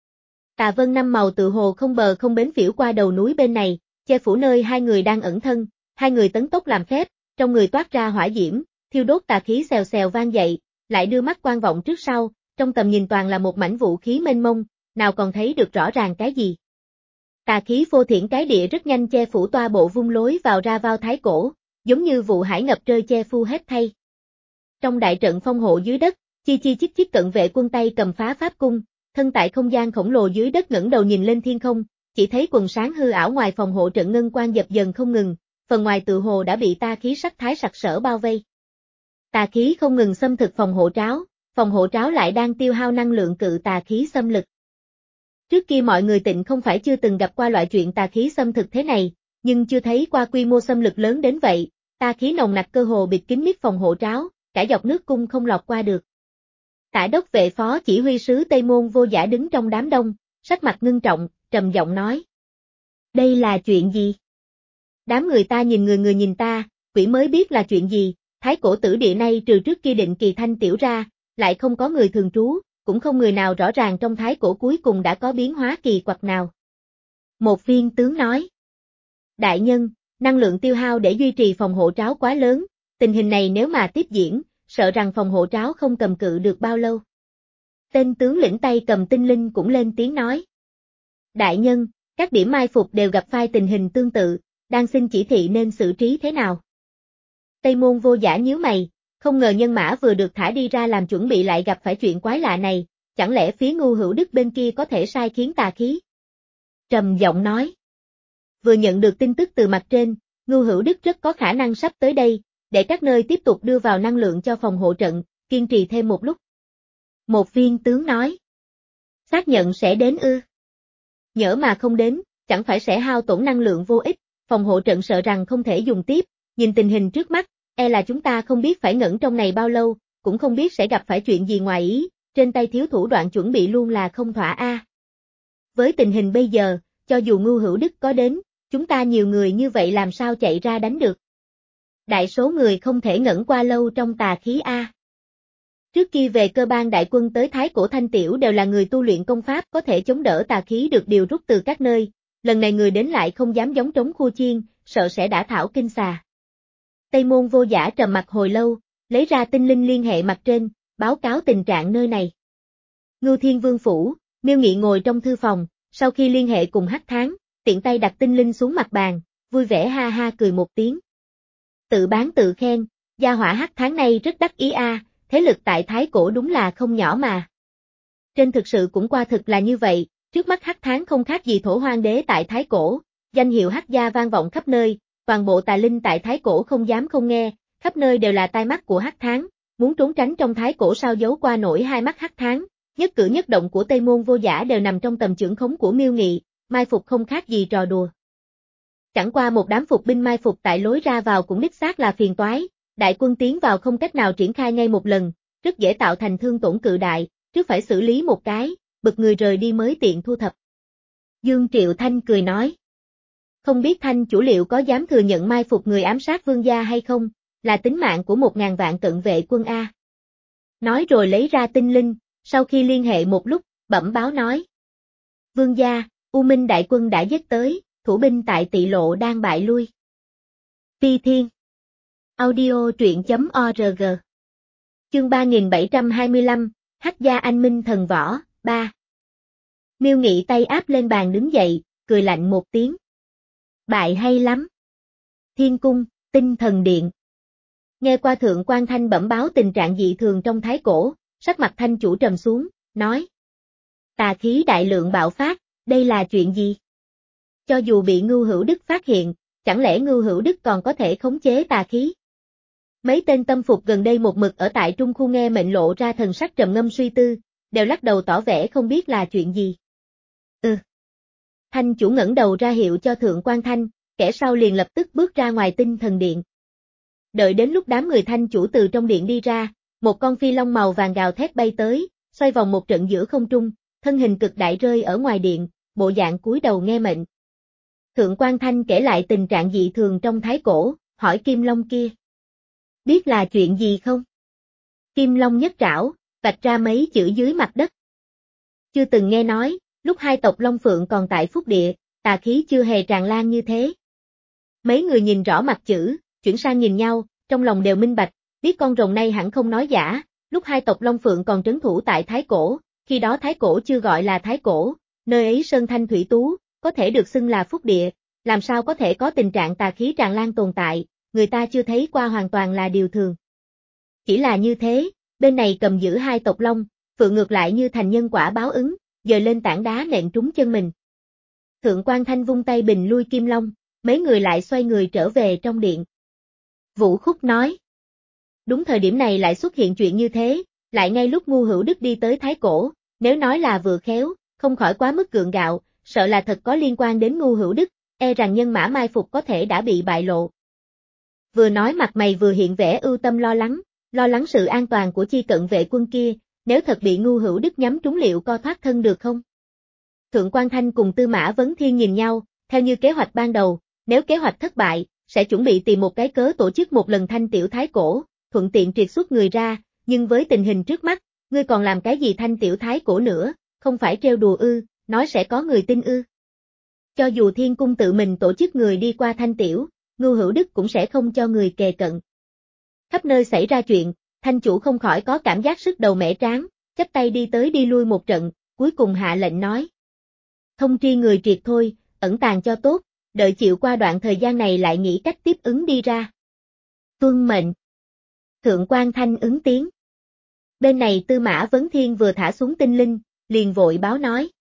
Speaker 1: Tà vân năm màu tự hồ không bờ không bến phiểu qua đầu núi bên này, che phủ nơi hai người đang ẩn thân, hai người tấn tốc làm phép, trong người toát ra hỏa diễm, thiêu đốt tà khí xèo xèo vang dậy, lại đưa mắt quan vọng trước sau, trong tầm nhìn toàn là một mảnh vũ khí mênh mông, nào còn thấy được rõ ràng cái gì. Tà khí phô thiển cái địa rất nhanh che phủ toa bộ vung lối vào ra vào thái cổ, giống như vụ hải ngập trời che phu hết thay. Trong đại trận phong hộ dưới đất, chi chi chít chít cận vệ quân tay cầm phá pháp cung, thân tại không gian khổng lồ dưới đất ngẩng đầu nhìn lên thiên không, chỉ thấy quần sáng hư ảo ngoài phòng hộ trận ngân quang dập dần không ngừng, phần ngoài tự hồ đã bị tà khí sắc thái sặc sỡ bao vây. Tà khí không ngừng xâm thực phòng hộ tráo, phòng hộ tráo lại đang tiêu hao năng lượng cự tà khí xâm lực. Trước kia mọi người tịnh không phải chưa từng gặp qua loại chuyện tà khí xâm thực thế này, nhưng chưa thấy qua quy mô xâm lực lớn đến vậy, tà khí nồng nặc cơ hồ bịt kín mít phòng hộ tráo, cả dọc nước cung không lọt qua được. Tả đốc vệ phó chỉ huy sứ Tây Môn Vô Giả đứng trong đám đông, sắc mặt ngưng trọng, trầm giọng nói. Đây là chuyện gì? Đám người ta nhìn người người nhìn ta, quỷ mới biết là chuyện gì, thái cổ tử địa này trừ trước kia định kỳ thanh tiểu ra, lại không có người thường trú, cũng không người nào rõ ràng trong thái cổ cuối cùng đã có biến hóa kỳ quặc nào. Một viên tướng nói. Đại nhân, Năng lượng tiêu hao để duy trì phòng hộ tráo quá lớn, tình hình này nếu mà tiếp diễn, sợ rằng phòng hộ tráo không cầm cự được bao lâu. Tên tướng lĩnh tay cầm tinh linh cũng lên tiếng nói. Đại nhân, các điểm mai phục đều gặp phải tình hình tương tự, đang xin chỉ thị nên xử trí thế nào. Tây Môn Vô Giả nhíu mày, không ngờ nhân mã vừa được thả đi ra làm chuẩn bị lại gặp phải chuyện quái lạ này, chẳng lẽ phía Ngưu Hữu Đức bên kia có thể sai khiến tà khí? Trầm giọng nói. Vừa nhận được tin tức từ mặt trên, Ngưu Hữu Đức rất có khả năng sắp tới đây, để các nơi tiếp tục đưa vào năng lượng cho phòng hộ trận, kiên trì thêm một lúc. Một viên tướng nói. Xác nhận sẽ đến ư? Nhỡ mà không đến, chẳng phải sẽ hao tổn năng lượng vô ích, phòng hộ trận sợ rằng không thể dùng tiếp, nhìn tình hình trước mắt, e là chúng ta không biết phải ngẩn trong này bao lâu, cũng không biết sẽ gặp phải chuyện gì ngoài ý, trên tay thiếu thủ đoạn chuẩn bị luôn là không thỏa a. Với tình hình bây giờ, cho dù Ngưu Hữu Đức có đến, chúng ta nhiều người như vậy làm sao chạy ra đánh được. Đại số người không thể ngẩn qua lâu trong tà khí a. Trước khi về cơ ban đại quân tới Thái Cổ Thanh Tiểu đều là người tu luyện công pháp có thể chống đỡ tà khí được điều rút từ các nơi, lần này người đến lại không dám giống trống khua chiên, sợ sẽ đả thảo kinh xà. Tây Môn Vô Giả trầm mặt hồi lâu, lấy ra tinh linh liên hệ mặt trên, báo cáo tình trạng nơi này. Ngưu Thiên Vương phủ, Miêu Nghị ngồi trong thư phòng, sau khi liên hệ cùng Hắc Tháng, tiện tay đặt tinh linh xuống mặt bàn, vui vẻ ha ha cười một tiếng. Tự bán tự khen, gia hỏa Hắc Tháng này rất đắc ý a, thế lực tại Thái Cổ đúng là không nhỏ mà. Trên thực sự cũng qua thực là như vậy, trước mắt Hắc Tháng không khác gì Thổ Hoang Đế tại Thái Cổ, danh hiệu Hắc gia vang vọng khắp nơi, toàn bộ tà linh tại Thái Cổ không dám không nghe, khắp nơi đều là tai mắt của Hắc Tháng, muốn trốn tránh trong Thái Cổ sao giấu qua nổi hai mắt Hắc Tháng, nhất cử nhất động của Tây Môn Vô Giả đều nằm trong tầm chưởng khống của Miêu Nghị, mai phục không khác gì trò đùa. Chẳng qua một đám phục binh mai phục tại lối ra vào cũng đích xác là phiền toái, đại quân tiến vào không cách nào triển khai ngay một lần, rất dễ tạo thành thương tổn cự đại, trước phải xử lý một cái, bực người rời đi mới tiện thu thập. Dương Triệu Thanh cười nói. Không biết Thanh chủ liệu có dám thừa nhận mai phục người ám sát vương gia hay không, là tính mạng của một ngàn vạn cận vệ quân A. Nói rồi lấy ra tinh linh, sau khi liên hệ một lúc, bẩm báo nói. Vương gia, U Minh đại quân đã giết tới, thủ binh tại Tị Lộ đang bại lui. Phi Thiên Audio truyện.org Chương ba nghìn bảy trăm hai mươi lăm, Hắc gia anh minh thần võ, ba. Miêu Nghị tay áp lên bàn đứng dậy, cười lạnh một tiếng. Bại hay lắm. Thiên cung, tinh thần điện. Nghe qua Thượng Quan Thanh bẩm báo tình trạng dị thường trong Thái Cổ, sắc mặt Thanh chủ trầm xuống, nói. Tà khí đại lượng bạo phát, đây là chuyện gì? Cho dù bị Ngưu Hữu Đức phát hiện, chẳng lẽ Ngưu Hữu Đức còn có thể khống chế tà khí? Mấy tên tâm phục gần đây một mực ở tại trung khu nghe mệnh lộ ra thần sắc trầm ngâm suy tư, đều lắc đầu tỏ vẻ không biết là chuyện gì. Ừ. Thanh chủ ngẩng đầu ra hiệu cho Thượng Quan Thanh, kẻ sau liền lập tức bước ra ngoài tinh thần điện. Đợi đến lúc đám người Thanh chủ từ trong điện đi ra, một con phi long màu vàng gào thét bay tới, xoay vòng một trận giữa không trung, thân hình cực đại rơi ở ngoài điện, bộ dạng cúi đầu nghe mệnh. Thượng Quan Thanh kể lại tình trạng dị thường trong Thái Cổ, hỏi Kim Long kia. Biết là chuyện gì không? Kim Long nhất trảo, vạch ra mấy chữ dưới mặt đất. Chưa từng nghe nói, lúc hai tộc Long Phượng còn tại Phúc Địa, tà khí chưa hề tràn lan như thế. Mấy người nhìn rõ mặt chữ, chuyển sang nhìn nhau, trong lòng đều minh bạch, biết con rồng này hẳn không nói giả, lúc hai tộc Long Phượng còn trấn thủ tại Thái Cổ, khi đó Thái Cổ chưa gọi là Thái Cổ, nơi ấy sơn thanh thủy tú, có thể được xưng là Phúc Địa, làm sao có thể có tình trạng tà khí tràn lan tồn tại, người ta chưa thấy qua hoàn toàn là điều thường. Chỉ là như thế, bên này cầm giữ hai tộc Long, Phượng ngược lại như thành nhân quả báo ứng, dời lên tảng đá nện trúng chân mình. Thượng Quan Thanh vung tay bình lui Kim Long, mấy người lại xoay người trở về trong điện. Vũ Khúc nói. Đúng thời điểm này lại xuất hiện chuyện như thế, lại ngay lúc Ngưu Hữu Đức đi tới Thái Cổ, nếu nói là vừa khéo, không khỏi quá mức gượng gạo, sợ là thật có liên quan đến Ngưu Hữu Đức, e rằng nhân mã mai phục có thể đã bị bại lộ. Vừa nói mặt mày vừa hiện vẻ ưu tâm lo lắng, lo lắng sự an toàn của chi cận vệ quân kia, nếu thật bị Ngưu Hữu Đức nhắm trúng liệu co thoát thân được không? Thượng Quan Thanh cùng Tư Mã Vấn Thiên nhìn nhau, theo như kế hoạch ban đầu, nếu kế hoạch thất bại, sẽ chuẩn bị tìm một cái cớ tổ chức một lần Thanh Tiểu Thái Cổ, thuận tiện triệt xuất người ra, nhưng với tình hình trước mắt, ngươi còn làm cái gì Thanh Tiểu Thái Cổ nữa, không phải trêu đùa ư, nói sẽ có người tin ư. Cho dù Thiên Cung tự mình tổ chức người đi qua Thanh Tiểu, Ngưu Hữu Đức cũng sẽ không cho người kề cận. Khắp nơi xảy ra chuyện, Thanh chủ không khỏi có cảm giác sức đầu mẻ trán, chắp tay đi tới đi lui một trận, cuối cùng hạ lệnh nói. Thông tri người triệt thôi, ẩn tàng cho tốt, đợi chịu qua đoạn thời gian này lại nghĩ cách tiếp ứng đi ra. Tuân mệnh. Thượng quan Thanh ứng tiếng. Bên này Tư Mã Vấn Thiên vừa thả xuống tinh linh, liền vội báo nói.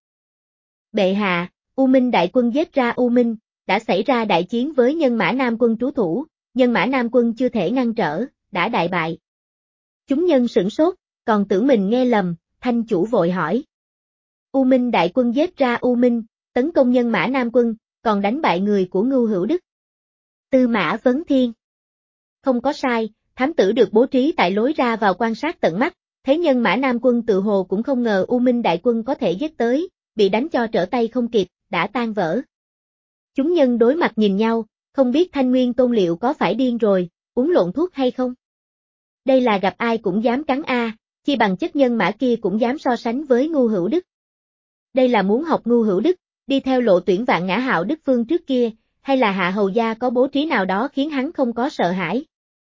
Speaker 1: Bệ hạ, U Minh đại quân giết ra U Minh, đã xảy ra đại chiến với Nhân Mã Nam quân trú thủ, Nhân Mã Nam quân chưa thể ngăn trở, đã đại bại. Chúng nhân sửng sốt, còn tưởng mình nghe lầm, Thanh chủ vội hỏi. U Minh đại quân giết ra U Minh, tấn công Nhân Mã Nam quân, còn đánh bại người của Ngưu Hữu Đức. Tư Mã Vấn Thiên. Không có sai, thám tử được bố trí tại lối ra vào quan sát tận mắt, thấy Nhân Mã Nam quân tự hồ cũng không ngờ U Minh đại quân có thể giết tới, bị đánh cho trở tay không kịp, đã tan vỡ. Chúng nhân đối mặt nhìn nhau, không biết Thanh Nguyên Tôn liệu có phải điên rồi, uống lộn thuốc hay không. Đây là gặp ai cũng dám cắn a, chi bằng chất nhân mã kia cũng dám so sánh với Ngưu Hữu Đức. Đây là muốn học Ngưu Hữu Đức, đi theo lộ tuyển Vạn Ngã Hạo Đức Phương trước kia, hay là Hạ Hầu gia có bố trí nào đó khiến hắn không có sợ hãi.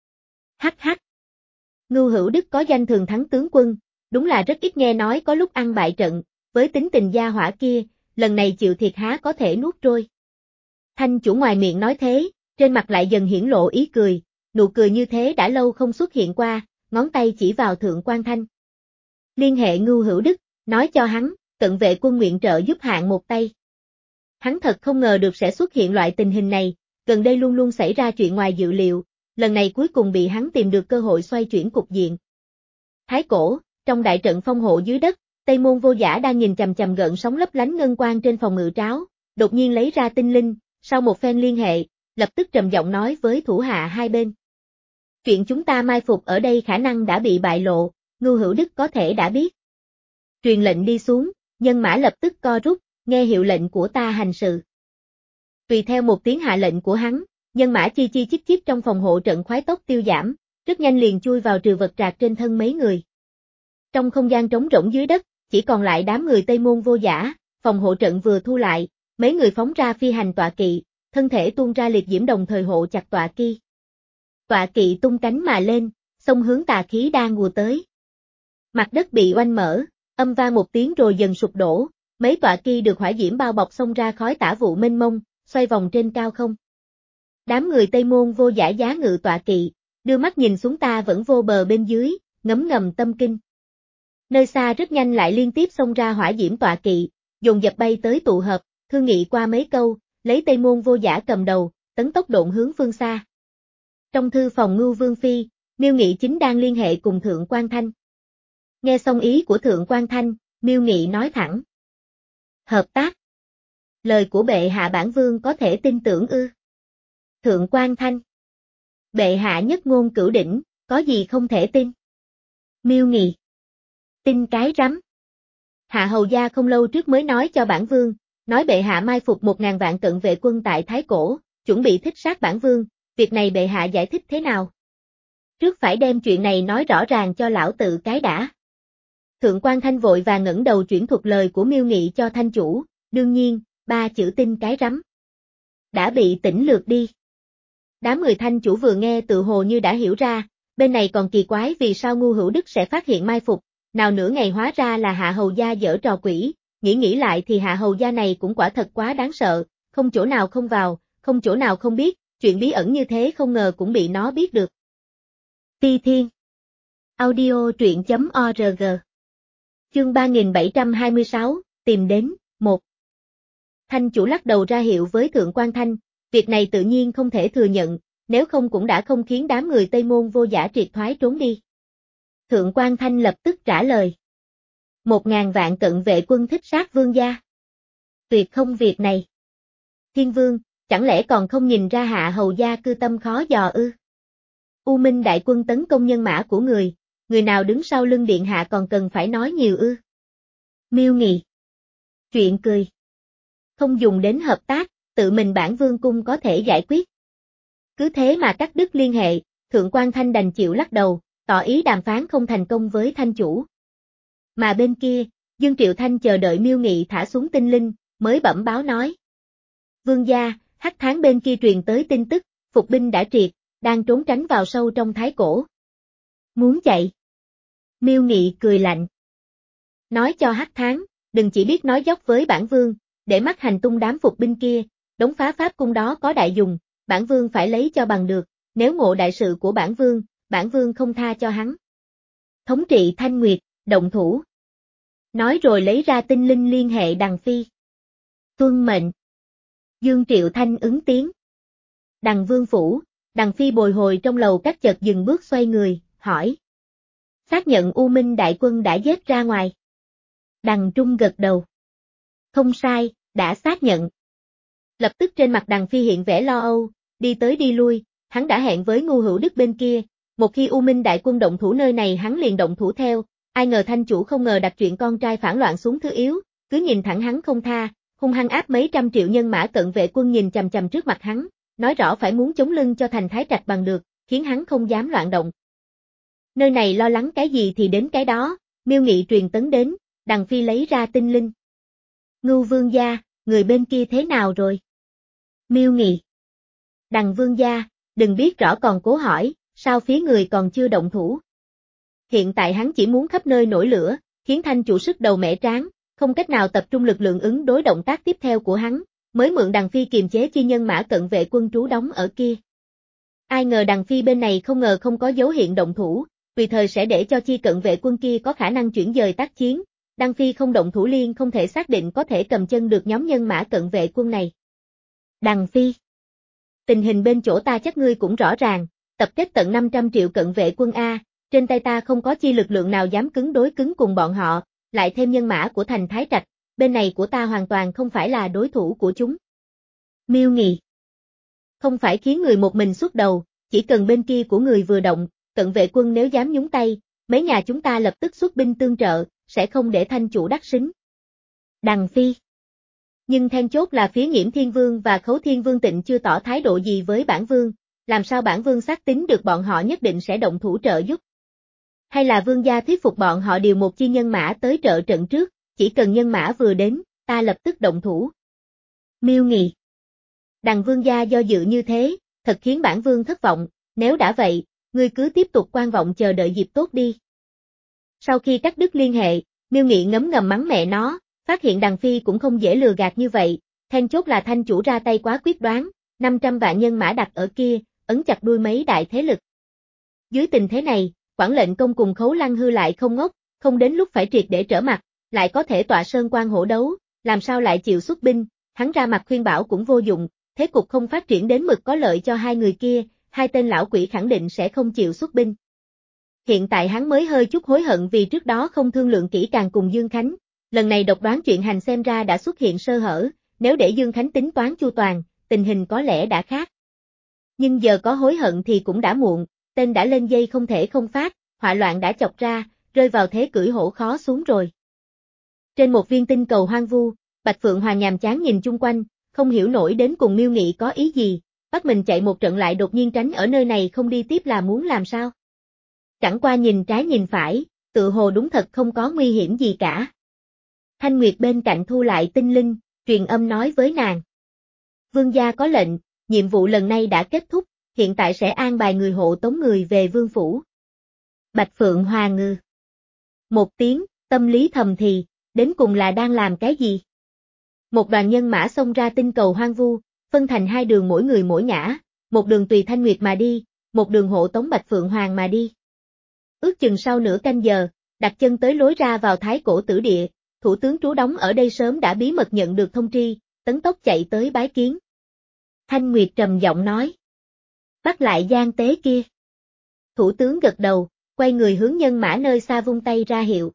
Speaker 1: Hắc hắc. Ngưu Hữu Đức có danh thường thắng tướng quân, đúng là rất ít nghe nói có lúc ăn bại trận, với tính tình gia hỏa kia, lần này chịu thiệt há có thể nuốt trôi. Thanh chủ ngoài miệng nói thế, trên mặt lại dần hiển lộ ý cười, nụ cười như thế đã lâu không xuất hiện qua, ngón tay chỉ vào Thượng quan Thanh. Liên hệ Ngưu Hữu Đức, nói cho hắn, cận vệ quân nguyện trợ giúp hạng một tay. Hắn thật không ngờ được sẽ xuất hiện loại tình hình này, gần đây luôn luôn xảy ra chuyện ngoài dự liệu, lần này cuối cùng bị hắn tìm được cơ hội xoay chuyển cục diện. Thái cổ, trong đại trận phong hộ dưới đất, Tây Môn Vô Giả đang nhìn chằm chằm gợn sóng lấp lánh ngân quang trên phòng ngự tráo, đột nhiên lấy ra tinh linh, sau một phen liên hệ, lập tức trầm giọng nói với thủ hạ hai bên. Chuyện chúng ta mai phục ở đây khả năng đã bị bại lộ, Ngưu Hữu Đức có thể đã biết. Truyền lệnh đi xuống, nhân mã lập tức co rút, nghe hiệu lệnh của ta hành sự. Tùy theo một tiếng hạ lệnh của hắn, nhân mã chi chi chít chít trong phòng hộ trận khoái tốc tiêu giảm, rất nhanh liền chui vào trừ vật trạc trên thân mấy người. Trong không gian trống rỗng dưới đất, chỉ còn lại đám người Tây Môn Vô Giả, phòng hộ trận vừa thu lại, mấy người phóng ra phi hành tọa kỵ, thân thể tuôn ra liệt diễm đồng thời hộ chặt tọa kỵ. Tọa kỵ tung cánh mà lên, xông hướng tà khí đang ùa tới. Mặt đất bị oanh mở, âm vang một tiếng rồi dần sụp đổ, mấy tọa kỵ được hỏa diễm bao bọc xông ra khói tả vụ mênh mông, xoay vòng trên cao không. Đám người Tây Môn Vô Giả giá ngự tọa kỵ, đưa mắt nhìn xuống ta vẫn vô bờ bên dưới, ngấm ngầm tâm kinh. Nơi xa rất nhanh lại liên tiếp xông ra hỏa diễm tọa kỵ, dồn dập bay tới tụ hợp, thương nghị qua mấy câu, lấy Tây Môn Vô Giả cầm đầu, tấn tốc độn hướng phương xa. Trong thư phòng Ngưu Vương Phi, Miêu Nghị chính đang liên hệ cùng Thượng quan Thanh. Nghe xong ý của Thượng quan Thanh, Miêu Nghị nói thẳng. Hợp tác. Lời của bệ hạ bản vương có thể tin tưởng ư? Thượng quan Thanh. Bệ hạ nhất ngôn cửu đỉnh, có gì không thể tin? Miêu Nghị. Tin cái rắm. Hạ hầu gia không lâu trước mới nói cho bản vương, nói bệ hạ mai phục một ngàn vạn cận vệ quân tại Thái Cổ, chuẩn bị thích sát bản vương, việc này bệ hạ giải thích thế nào? Trước phải đem chuyện này nói rõ ràng cho lão tự cái đã. Thượng quan Thanh vội và ngẩng đầu chuyển thuật lời của Miêu Nghị cho Thanh chủ, đương nhiên, ba chữ tin cái rắm. Đã bị tỉnh lược đi. Đám người Thanh chủ vừa nghe tự hồ như đã hiểu ra, bên này còn kỳ quái vì sao Ngưu Hữu Đức sẽ phát hiện mai phục, nào nửa ngày hóa ra là Hạ hầu gia giở trò quỷ, nghĩ nghĩ lại thì Hạ hầu gia này cũng quả thật quá đáng sợ, không chỗ nào không vào, không chỗ nào không biết, chuyện bí ẩn như thế không ngờ cũng bị nó biết được. Ti Thiên. Audio truyện chấm org. Chương ba nghìn bảy trăm hai mươi sáu, tìm đến, một. Thanh chủ lắc đầu ra hiệu với Thượng quan Thanh, việc này tự nhiên không thể thừa nhận, nếu không cũng đã không khiến đám người Tây Môn Vô Giả triệt thoái trốn đi. Thượng quan Thanh lập tức trả lời. Một ngàn vạn cận vệ quân thích sát vương gia. Tuyệt không việc này. Thiên vương, chẳng lẽ còn không nhìn ra Hạ hầu gia cư tâm khó dò ư? U Minh đại quân tấn công nhân mã của người, người nào đứng sau lưng điện hạ còn cần phải nói nhiều ư? Miêu Nghị. Chuyện cười. Không dùng đến hợp tác, tự mình bản vương cung có thể giải quyết. Cứ thế mà cắt đứt liên hệ, Thượng quan Thanh đành chịu lắc đầu, tỏ ý đàm phán không thành công với Thanh chủ. Mà bên kia, Dương Triệu Thanh chờ đợi Miêu Nghị thả xuống tinh linh, mới bẩm báo nói. Vương gia, hắc tháng bên kia truyền tới tin tức, phục binh đã triệt, đang trốn tránh vào sâu trong thái cổ. Muốn chạy. Miêu Nghị cười lạnh. Nói cho Hắc Tháng, đừng chỉ biết nói dóc với bản vương, để mắt hành tung đám phục binh kia, đống phá pháp cung đó có đại dùng, bản vương phải lấy cho bằng được, nếu ngộ đại sự của bản vương, bản vương không tha cho hắn. Thống trị Thanh Nguyệt, động thủ. Nói rồi lấy ra tinh linh liên hệ Đằng Phi. Tuân mệnh. Dương Triệu Thanh ứng tiếng. Đằng Vương Phủ, Đằng Phi bồi hồi trong lầu các chợt dừng bước xoay người, hỏi. Xác nhận U Minh đại quân đã giết ra ngoài. Đằng Trung gật đầu. Không sai, đã xác nhận. Lập tức trên mặt Đằng Phi hiện vẻ lo âu, đi tới đi lui, hắn đã hẹn với Ngu Hữu Đức bên kia, một khi U Minh đại quân động thủ nơi này hắn liền động thủ theo, ai ngờ thanh chủ không ngờ đặt chuyện con trai phản loạn xuống thứ yếu, cứ nhìn thẳng hắn không tha, hung hăng áp mấy trăm triệu nhân mã cận vệ quân nhìn chằm chằm trước mặt hắn, nói rõ phải muốn chống lưng cho thành Thái Trạch bằng được, khiến hắn không dám loạn động. Nơi này lo lắng cái gì thì đến cái đó, Miêu Nghị truyền tấn đến, Đằng Phi lấy ra tinh linh. Ngưu Vương gia, người bên kia thế nào rồi? Miêu Nghị. Đằng Vương gia, đừng biết rõ còn cố hỏi, sao phía người còn chưa động thủ? Hiện tại hắn chỉ muốn khắp nơi nổi lửa, khiến thanh chủ sức đầu mẻ tráng, không cách nào tập trung lực lượng ứng đối động tác tiếp theo của hắn, mới mượn Đằng Phi kiềm chế chi nhân mã cận vệ quân trú đóng ở kia. Ai ngờ Đằng Phi bên này không ngờ không có dấu hiện động thủ, tùy thời sẽ để cho chi cận vệ quân kia có khả năng chuyển dời tác chiến, Đằng Phi không động thủ liên không thể xác định có thể cầm chân được nhóm nhân mã cận vệ quân này. Đằng Phi. Tình hình bên chỗ ta chắc ngươi cũng rõ ràng, tập kết tận năm trăm triệu cận vệ quân A, trên tay ta không có chi lực lượng nào dám cứng đối cứng cùng bọn họ, lại thêm nhân mã của thành Thái Trạch, bên này của ta hoàn toàn không phải là đối thủ của chúng. Miêu Nghị. Không phải khiến người một mình xuất đầu, chỉ cần bên kia của người vừa động, cận vệ quân nếu dám nhúng tay, mấy nhà chúng ta lập tức xuất binh tương trợ, sẽ không để thanh chủ đắc xính. Đằng Phi. Nhưng then chốt là phía Nghiễm Thiên Vương và Khấu Thiên Vương Tịnh chưa tỏ thái độ gì với bản vương, làm sao bản vương xác tín được bọn họ nhất định sẽ động thủ trợ giúp. Hay là vương gia thuyết phục bọn họ điều một chi nhân mã tới trợ trận trước, chỉ cần nhân mã vừa đến, ta lập tức động thủ. Miêu Nghị. Đằng vương gia do dự như thế, thật khiến bản vương thất vọng, nếu đã vậy, ngươi cứ tiếp tục quan vọng chờ đợi dịp tốt đi. Sau khi cắt đứt liên hệ, Miêu Nghị ngấm ngầm mắng mẹ nó, phát hiện Đằng Phi cũng không dễ lừa gạt như vậy, then chốt là thanh chủ ra tay quá quyết đoán, năm trăm vạn nhân mã đặt ở kia, ấn chặt đuôi mấy đại thế lực. Dưới tình thế này, Quản lệnh công cùng Khấu Lăng Hư lại không ngốc, không đến lúc phải triệt để trở mặt, lại có thể tọa sơn quan hổ đấu, làm sao lại chịu xuất binh, hắn ra mặt khuyên bảo cũng vô dụng, thế cục không phát triển đến mực có lợi cho hai người kia, hai tên lão quỷ khẳng định sẽ không chịu xuất binh. Hiện tại hắn mới hơi chút hối hận vì trước đó không thương lượng kỹ càng cùng Dương Khánh, lần này độc đoán chuyện hành xem ra đã xuất hiện sơ hở, nếu để Dương Khánh tính toán chu toàn, tình hình có lẽ đã khác. Nhưng giờ có hối hận thì cũng đã muộn, tên đã lên dây không thể không phát, họa loạn đã chọc ra, rơi vào thế cưỡi hổ khó xuống rồi. Trên một viên tinh cầu hoang vu, Bạch Phượng Hoàng nhàm chán nhìn chung quanh, không hiểu nổi đến cùng Miêu Nghị có ý gì, bắt mình chạy một trận lại đột nhiên tránh ở nơi này không đi tiếp là muốn làm sao. Chẳng qua nhìn trái nhìn phải, tự hồ đúng thật không có nguy hiểm gì cả. Thanh Nguyệt bên cạnh thu lại tinh linh, truyền âm nói với nàng. Vương gia có lệnh, nhiệm vụ lần này đã kết thúc, hiện tại sẽ an bài người hộ tống người về vương phủ. Bạch Phượng Hoàng ngư. Một tiếng, tâm lý thầm thì, đến cùng là đang làm cái gì? Một đoàn nhân mã xông ra tinh cầu hoang vu, phân thành hai đường mỗi người mỗi ngã, một đường tùy Thanh Nguyệt mà đi, một đường hộ tống Bạch Phượng Hoàng mà đi. Ước chừng sau nửa canh giờ, đặt chân tới lối ra vào Thái Cổ Tử Địa, thủ tướng trú đóng ở đây sớm đã bí mật nhận được thông tri, tấn tốc chạy tới bái kiến. Thanh Nguyệt trầm giọng nói. Bắt lại gian tế kia. Thủ tướng gật đầu, quay người hướng nhân mã nơi xa vung tay ra hiệu.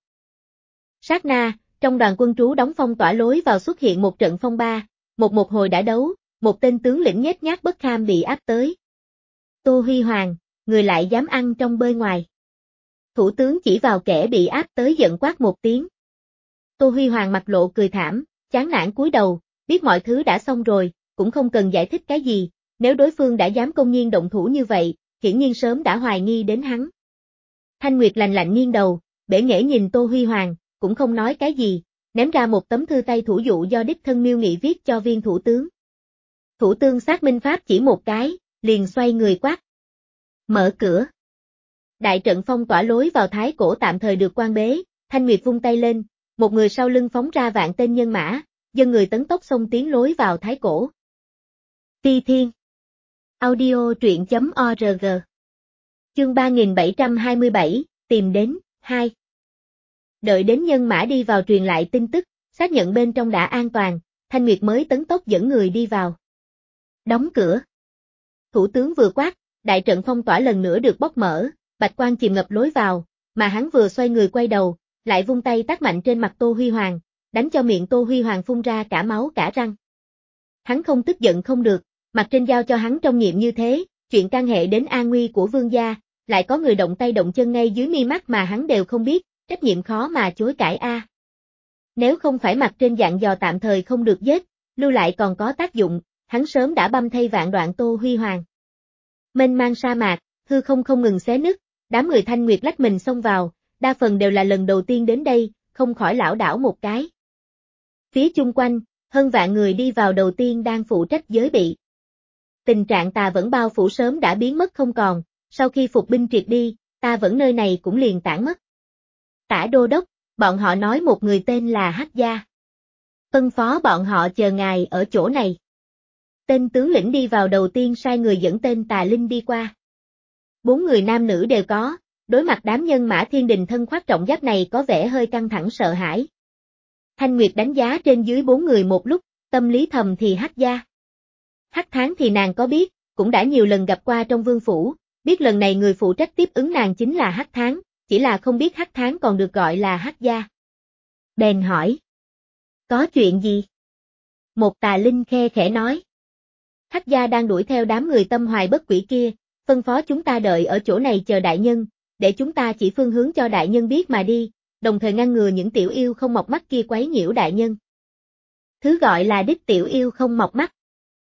Speaker 1: Sát na, trong đoàn quân trú đóng phong tỏa lối vào xuất hiện một trận phong ba, một một hồi đã đấu, một tên tướng lĩnh nhét nhát bất kham bị áp tới. Tô Huy Hoàng, người lại dám ăn trong bơi ngoài. Thủ tướng chỉ vào kẻ bị áp tới giận quát một tiếng. Tô Huy Hoàng mặt lộ cười thảm, chán nản cúi đầu, biết mọi thứ đã xong rồi, cũng không cần giải thích cái gì, nếu đối phương đã dám công nhiên động thủ như vậy, hiển nhiên sớm đã hoài nghi đến hắn. Thanh Nguyệt lạnh lạnh nghiêng đầu, bể nghễ nhìn Tô Huy Hoàng, cũng không nói cái gì, ném ra một tấm thư tay thủ dụ do đích thân Miêu Nghị viết cho viên thủ tướng. Thủ tướng xác minh pháp chỉ một cái, liền xoay người quát. Mở cửa. Đại trận phong tỏa lối vào thái cổ tạm thời được quan bế, Thanh Nguyệt vung tay lên, một người sau lưng phóng ra vạn tên nhân mã, dân người tấn tốc xông tiến lối vào thái cổ. Ti Thiên. Audio truyện chấm org. Chương ba nghìn bảy trăm hai mươi bảy, tìm đến, hai. Đợi đến nhân mã đi vào truyền lại tin tức, xác nhận bên trong đã an toàn, Thanh Nguyệt mới tấn tốc dẫn người đi vào. Đóng cửa. Thủ tướng vừa quát, đại trận phong tỏa lần nữa được bóc mở, bạch quang chìm ngập lối vào, mà hắn vừa xoay người quay đầu, lại vung tay tát mạnh trên mặt Tô Huy Hoàng, đánh cho miệng Tô Huy Hoàng phun ra cả máu cả răng. Hắn không tức giận không được, mặt trên giao cho hắn trong nhiệm như thế, chuyện can hệ đến an nguy của vương gia, lại có người động tay động chân ngay dưới mi mắt mà hắn đều không biết, trách nhiệm khó mà chối cãi a. À. Nếu không phải mặt trên dặn dò tạm thời không được giết, lưu lại còn có tác dụng, hắn sớm đã băm thay vạn đoạn Tô Huy Hoàng. Mênh mang sa mạc, hư không không ngừng xé nứt, đám người Thanh Nguyệt lách mình xông vào, đa phần đều là lần đầu tiên đến đây, không khỏi lảo đảo một cái. Phía chung quanh, hơn vạn người đi vào đầu tiên đang phụ trách giới bị. Tình trạng tà vẫn bao phủ sớm đã biến mất không còn, sau khi phục binh triệt đi, ta vẫn nơi này cũng liền tản mất. Tả đô đốc, bọn họ nói một người tên là Hắc Gia. Phân phó bọn họ chờ ngài ở chỗ này. Tên tướng lĩnh đi vào đầu tiên sai người dẫn tên Tà Linh đi qua. Bốn người nam nữ đều có, đối mặt đám nhân mã thiên đình thân khoác trọng giáp này có vẻ hơi căng thẳng sợ hãi. Thanh Nguyệt đánh giá trên dưới bốn người một lúc, tâm lý thầm thì Hắc Gia. Hắc Tháng thì nàng có biết, cũng đã nhiều lần gặp qua trong vương phủ, biết lần này người phụ trách tiếp ứng nàng chính là Hắc Tháng, chỉ là không biết Hắc Tháng còn được gọi là Hắc Gia. Bèn hỏi. Có chuyện gì? Một Tà Linh khe khẽ nói. Hắc Gia đang đuổi theo đám người tâm hoài bất quỷ kia, phân phó chúng ta đợi ở chỗ này chờ đại nhân, để chúng ta chỉ phương hướng cho đại nhân biết mà đi, đồng thời ngăn ngừa những tiểu yêu không mọc mắt kia quấy nhiễu đại nhân. Thứ gọi là đích tiểu yêu không mọc mắt,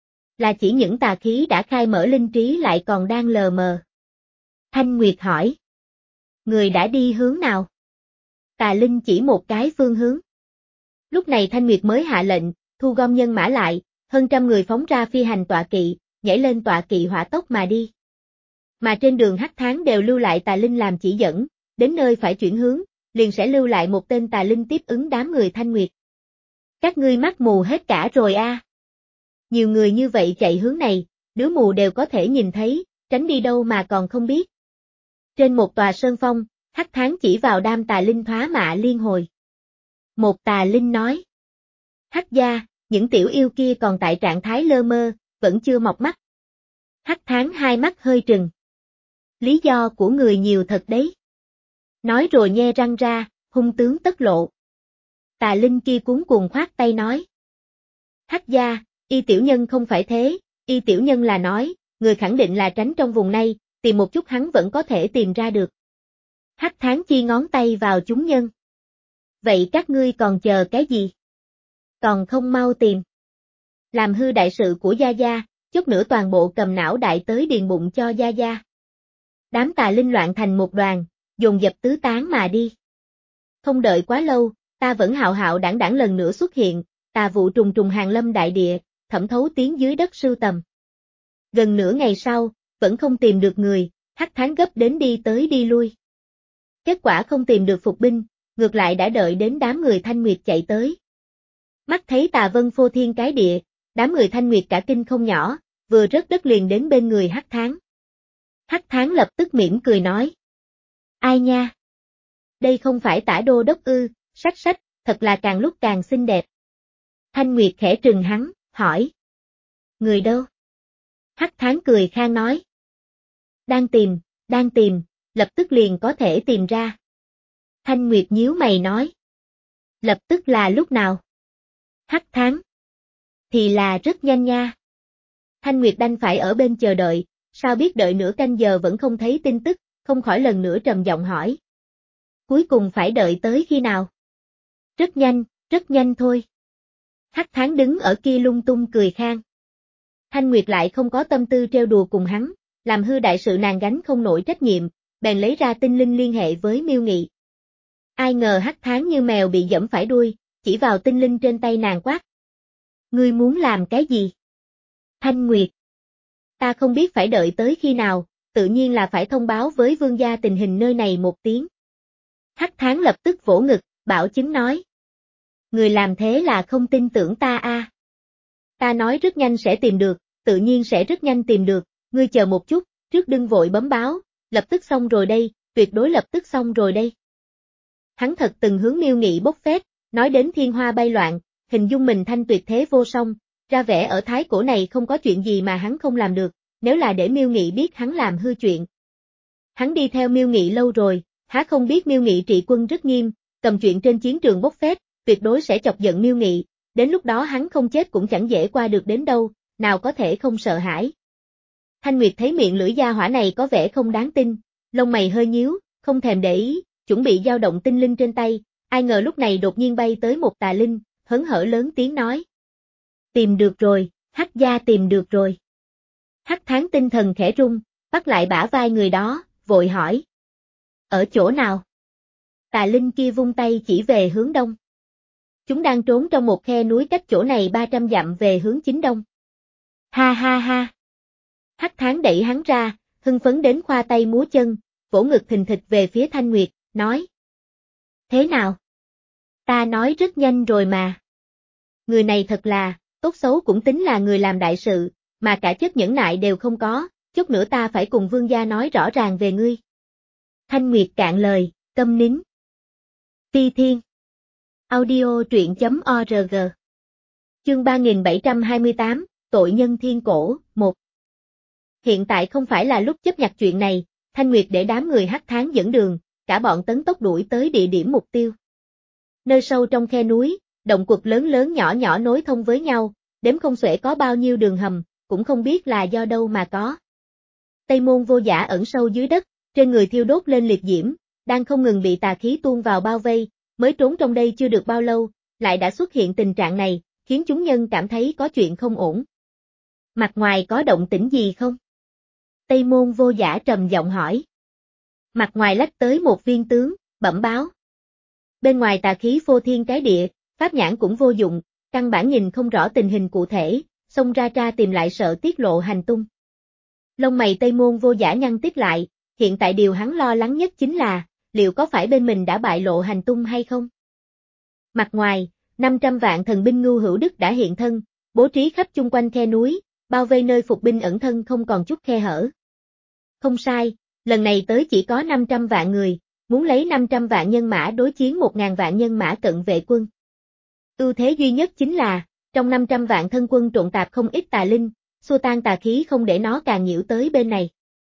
Speaker 1: là chỉ những tà khí đã khai mở linh trí lại còn đang lờ mờ. Thanh Nguyệt hỏi. Người đã đi hướng nào? Tà Linh chỉ một cái phương hướng. Lúc này Thanh Nguyệt mới hạ lệnh, thu gom nhân mã lại, hơn trăm người phóng ra phi hành tọa kỵ, nhảy lên tọa kỵ hỏa tốc mà đi. Mà trên đường Hắc Tháng đều lưu lại Tà Linh làm chỉ dẫn, đến nơi phải chuyển hướng, liền sẽ lưu lại một tên Tà Linh tiếp ứng đám người Thanh Nguyệt. Các ngươi mắt mù hết cả rồi a. À. Nhiều người như vậy chạy hướng này, đứa mù đều có thể nhìn thấy, tránh đi đâu mà còn không biết. Trên một tòa sơn phong, Hắc Tháng chỉ vào đám Tà Linh thoá mạ liên hồi. Một Tà Linh nói. Hắc Gia, những tiểu yêu kia còn tại trạng thái lơ mơ, vẫn chưa mọc mắt. Hắc Tháng hai mắt hơi trừng. Lý do của người nhiều thật đấy. Nói rồi nhe răng ra, hung tướng tất lộ. Tà Linh kia cuống cuồng khoát tay nói. Hắc Gia, y tiểu nhân không phải thế, y tiểu nhân là nói, người khẳng định là tránh trong vùng này, tìm một chút hắn vẫn có thể tìm ra được. Hắc Tháng chi ngón tay vào chúng nhân. Vậy các ngươi còn chờ cái gì? Còn không mau tìm. Làm hư đại sự của Gia Gia, chút nữa toàn bộ cầm não đại tới điền bụng cho Gia Gia. Đám Tà Linh loạn thành một đoàn, dồn dập tứ tán mà đi. Không đợi quá lâu, ta vẫn hạo hạo đảng đảng lần nữa xuất hiện, tà vụ trùng trùng hàng lâm đại địa, thẩm thấu tiến dưới đất sưu tầm. Gần nửa ngày sau, vẫn không tìm được người, Hắc Tháng gấp đến đi tới đi lui. Kết quả không tìm được phục binh, ngược lại đã đợi đến đám người Thanh Nguyệt chạy tới. Mắt thấy tà vân phô thiên cái địa, đám người Thanh Nguyệt cả kinh không nhỏ, vừa rớt đất liền đến bên người Hắc Tháng. Hắc Tháng lập tức mỉm cười nói. Ai nha? Đây không phải Tả đô đốc ư, sách sách, thật là càng lúc càng xinh đẹp. Thanh Nguyệt khẽ trừng hắn, hỏi. Người đâu? Hắc Tháng cười khang nói. Đang tìm, đang tìm, lập tức liền có thể tìm ra. Thanh Nguyệt nhíu mày nói. Lập tức là lúc nào? Hắc Tháng. Thì là rất nhanh nha. Thanh Nguyệt đành phải ở bên chờ đợi, sao biết đợi nửa canh giờ vẫn không thấy tin tức, không khỏi lần nữa trầm giọng hỏi. Cuối cùng phải đợi tới khi nào? Rất nhanh, rất nhanh thôi. Hắc Tháng đứng ở kia lung tung cười khang. Thanh Nguyệt lại không có tâm tư trêu đùa cùng hắn, làm hư đại sự nàng gánh không nổi trách nhiệm, bèn lấy ra tinh linh liên hệ với Miêu Nghị. Ai ngờ Hắc Tháng như mèo bị dẫm phải đuôi, chỉ vào tinh linh trên tay nàng quát. Ngươi muốn làm cái gì? Thanh Nguyệt. Ta không biết phải đợi tới khi nào, tự nhiên là phải thông báo với vương gia tình hình nơi này một tiếng. Hắc Thán lập tức vỗ ngực, bảo chứng nói. Người làm thế là không tin tưởng ta a. À. Ta nói rất nhanh sẽ tìm được, tự nhiên sẽ rất nhanh tìm được, ngươi chờ một chút, trước đừng vội bấm báo, lập tức xong rồi đây, tuyệt đối lập tức xong rồi đây. Hắn thật từng hướng Miêu Nghị bốc phét, nói đến thiên hoa bay loạn, hình dung mình thanh tuyệt thế vô song, ra vẻ ở thái cổ này không có chuyện gì mà hắn không làm được, nếu là để Miêu Nghị biết hắn làm hư chuyện. Hắn đi theo Miêu Nghị lâu rồi, há không biết Miêu Nghị trị quân rất nghiêm, cầm chuyện trên chiến trường bốc phét, tuyệt đối sẽ chọc giận Miêu Nghị, đến lúc đó hắn không chết cũng chẳng dễ qua được đến đâu, nào có thể không sợ hãi. Thanh Nguyệt thấy miệng lưỡi gia hỏa này có vẻ không đáng tin, lông mày hơi nhíu, không thèm để ý, chuẩn bị dao động tinh linh trên tay, ai ngờ lúc này đột nhiên bay tới một tà linh, hớn hở lớn tiếng nói. Tìm được rồi, Hắc gia tìm được rồi. Hắc Thán tinh thần khẽ rung, bắt lại bả vai người đó, vội hỏi. Ở chỗ nào? Tà linh kia vung tay chỉ về hướng đông. Chúng đang trốn trong một khe núi cách chỗ này ba trăm dặm về hướng chính đông. Ha ha ha. Hắc Thán đẩy hắn ra, hưng phấn đến khoa tay múa chân, vỗ ngực thình thịch về phía Thanh Nguyệt, nói. Thế nào? Ta nói rất nhanh rồi mà. Người này thật là, tốt xấu cũng tính là người làm đại sự, mà cả chất nhẫn nại đều không có, chút nữa ta phải cùng vương gia nói rõ ràng về ngươi. Thanh Nguyệt cạn lời, câm nín. Phi Thiên Audio truyện chấm org Chương ba nghìn bảy trăm hai mươi tám, Tội nhân thiên cổ, một. Hiện tại không phải là lúc chấp nhặt chuyện này, Thanh Nguyệt để đám người Hắc Thán dẫn đường, cả bọn tấn tốc đuổi tới địa điểm mục tiêu. Nơi sâu trong khe núi, động quật lớn lớn nhỏ nhỏ nối thông với nhau, đếm không xuể có bao nhiêu đường hầm, cũng không biết là do đâu mà có. Tây Môn Vô Giả ẩn sâu dưới đất, trên người thiêu đốt lên liệt diễm, đang không ngừng bị tà khí tuôn vào bao vây, mới trốn trong đây chưa được bao lâu, lại đã xuất hiện tình trạng này, khiến chúng nhân cảm thấy có chuyện không ổn. Mặt ngoài có động tĩnh gì không? Tây Môn Vô Giả trầm giọng hỏi. Mặt ngoài lách tới một viên tướng, bẩm báo. Bên ngoài tà khí phô thiên cái địa, pháp nhãn cũng vô dụng, căn bản nhìn không rõ tình hình cụ thể, xông ra tra tìm lại sợ tiết lộ hành tung. Lông mày Tây Môn Vô Giả nhăn tít lại, hiện tại điều hắn lo lắng nhất chính là, liệu có phải bên mình đã bại lộ hành tung hay không? Mặt ngoài, năm trăm vạn thần binh Ngưu Hữu Đức đã hiện thân, bố trí khắp chung quanh khe núi, bao vây nơi phục binh ẩn thân không còn chút khe hở. Không sai, lần này tới chỉ có năm trăm vạn người, muốn lấy năm trăm vạn nhân mã đối chiến một nghìn vạn nhân mã cận vệ quân. Ưu thế duy nhất chính là, trong năm trăm vạn thân quân trộn tạp không ít tà linh, xua tan tà khí không để nó càng nhiễu tới bên này.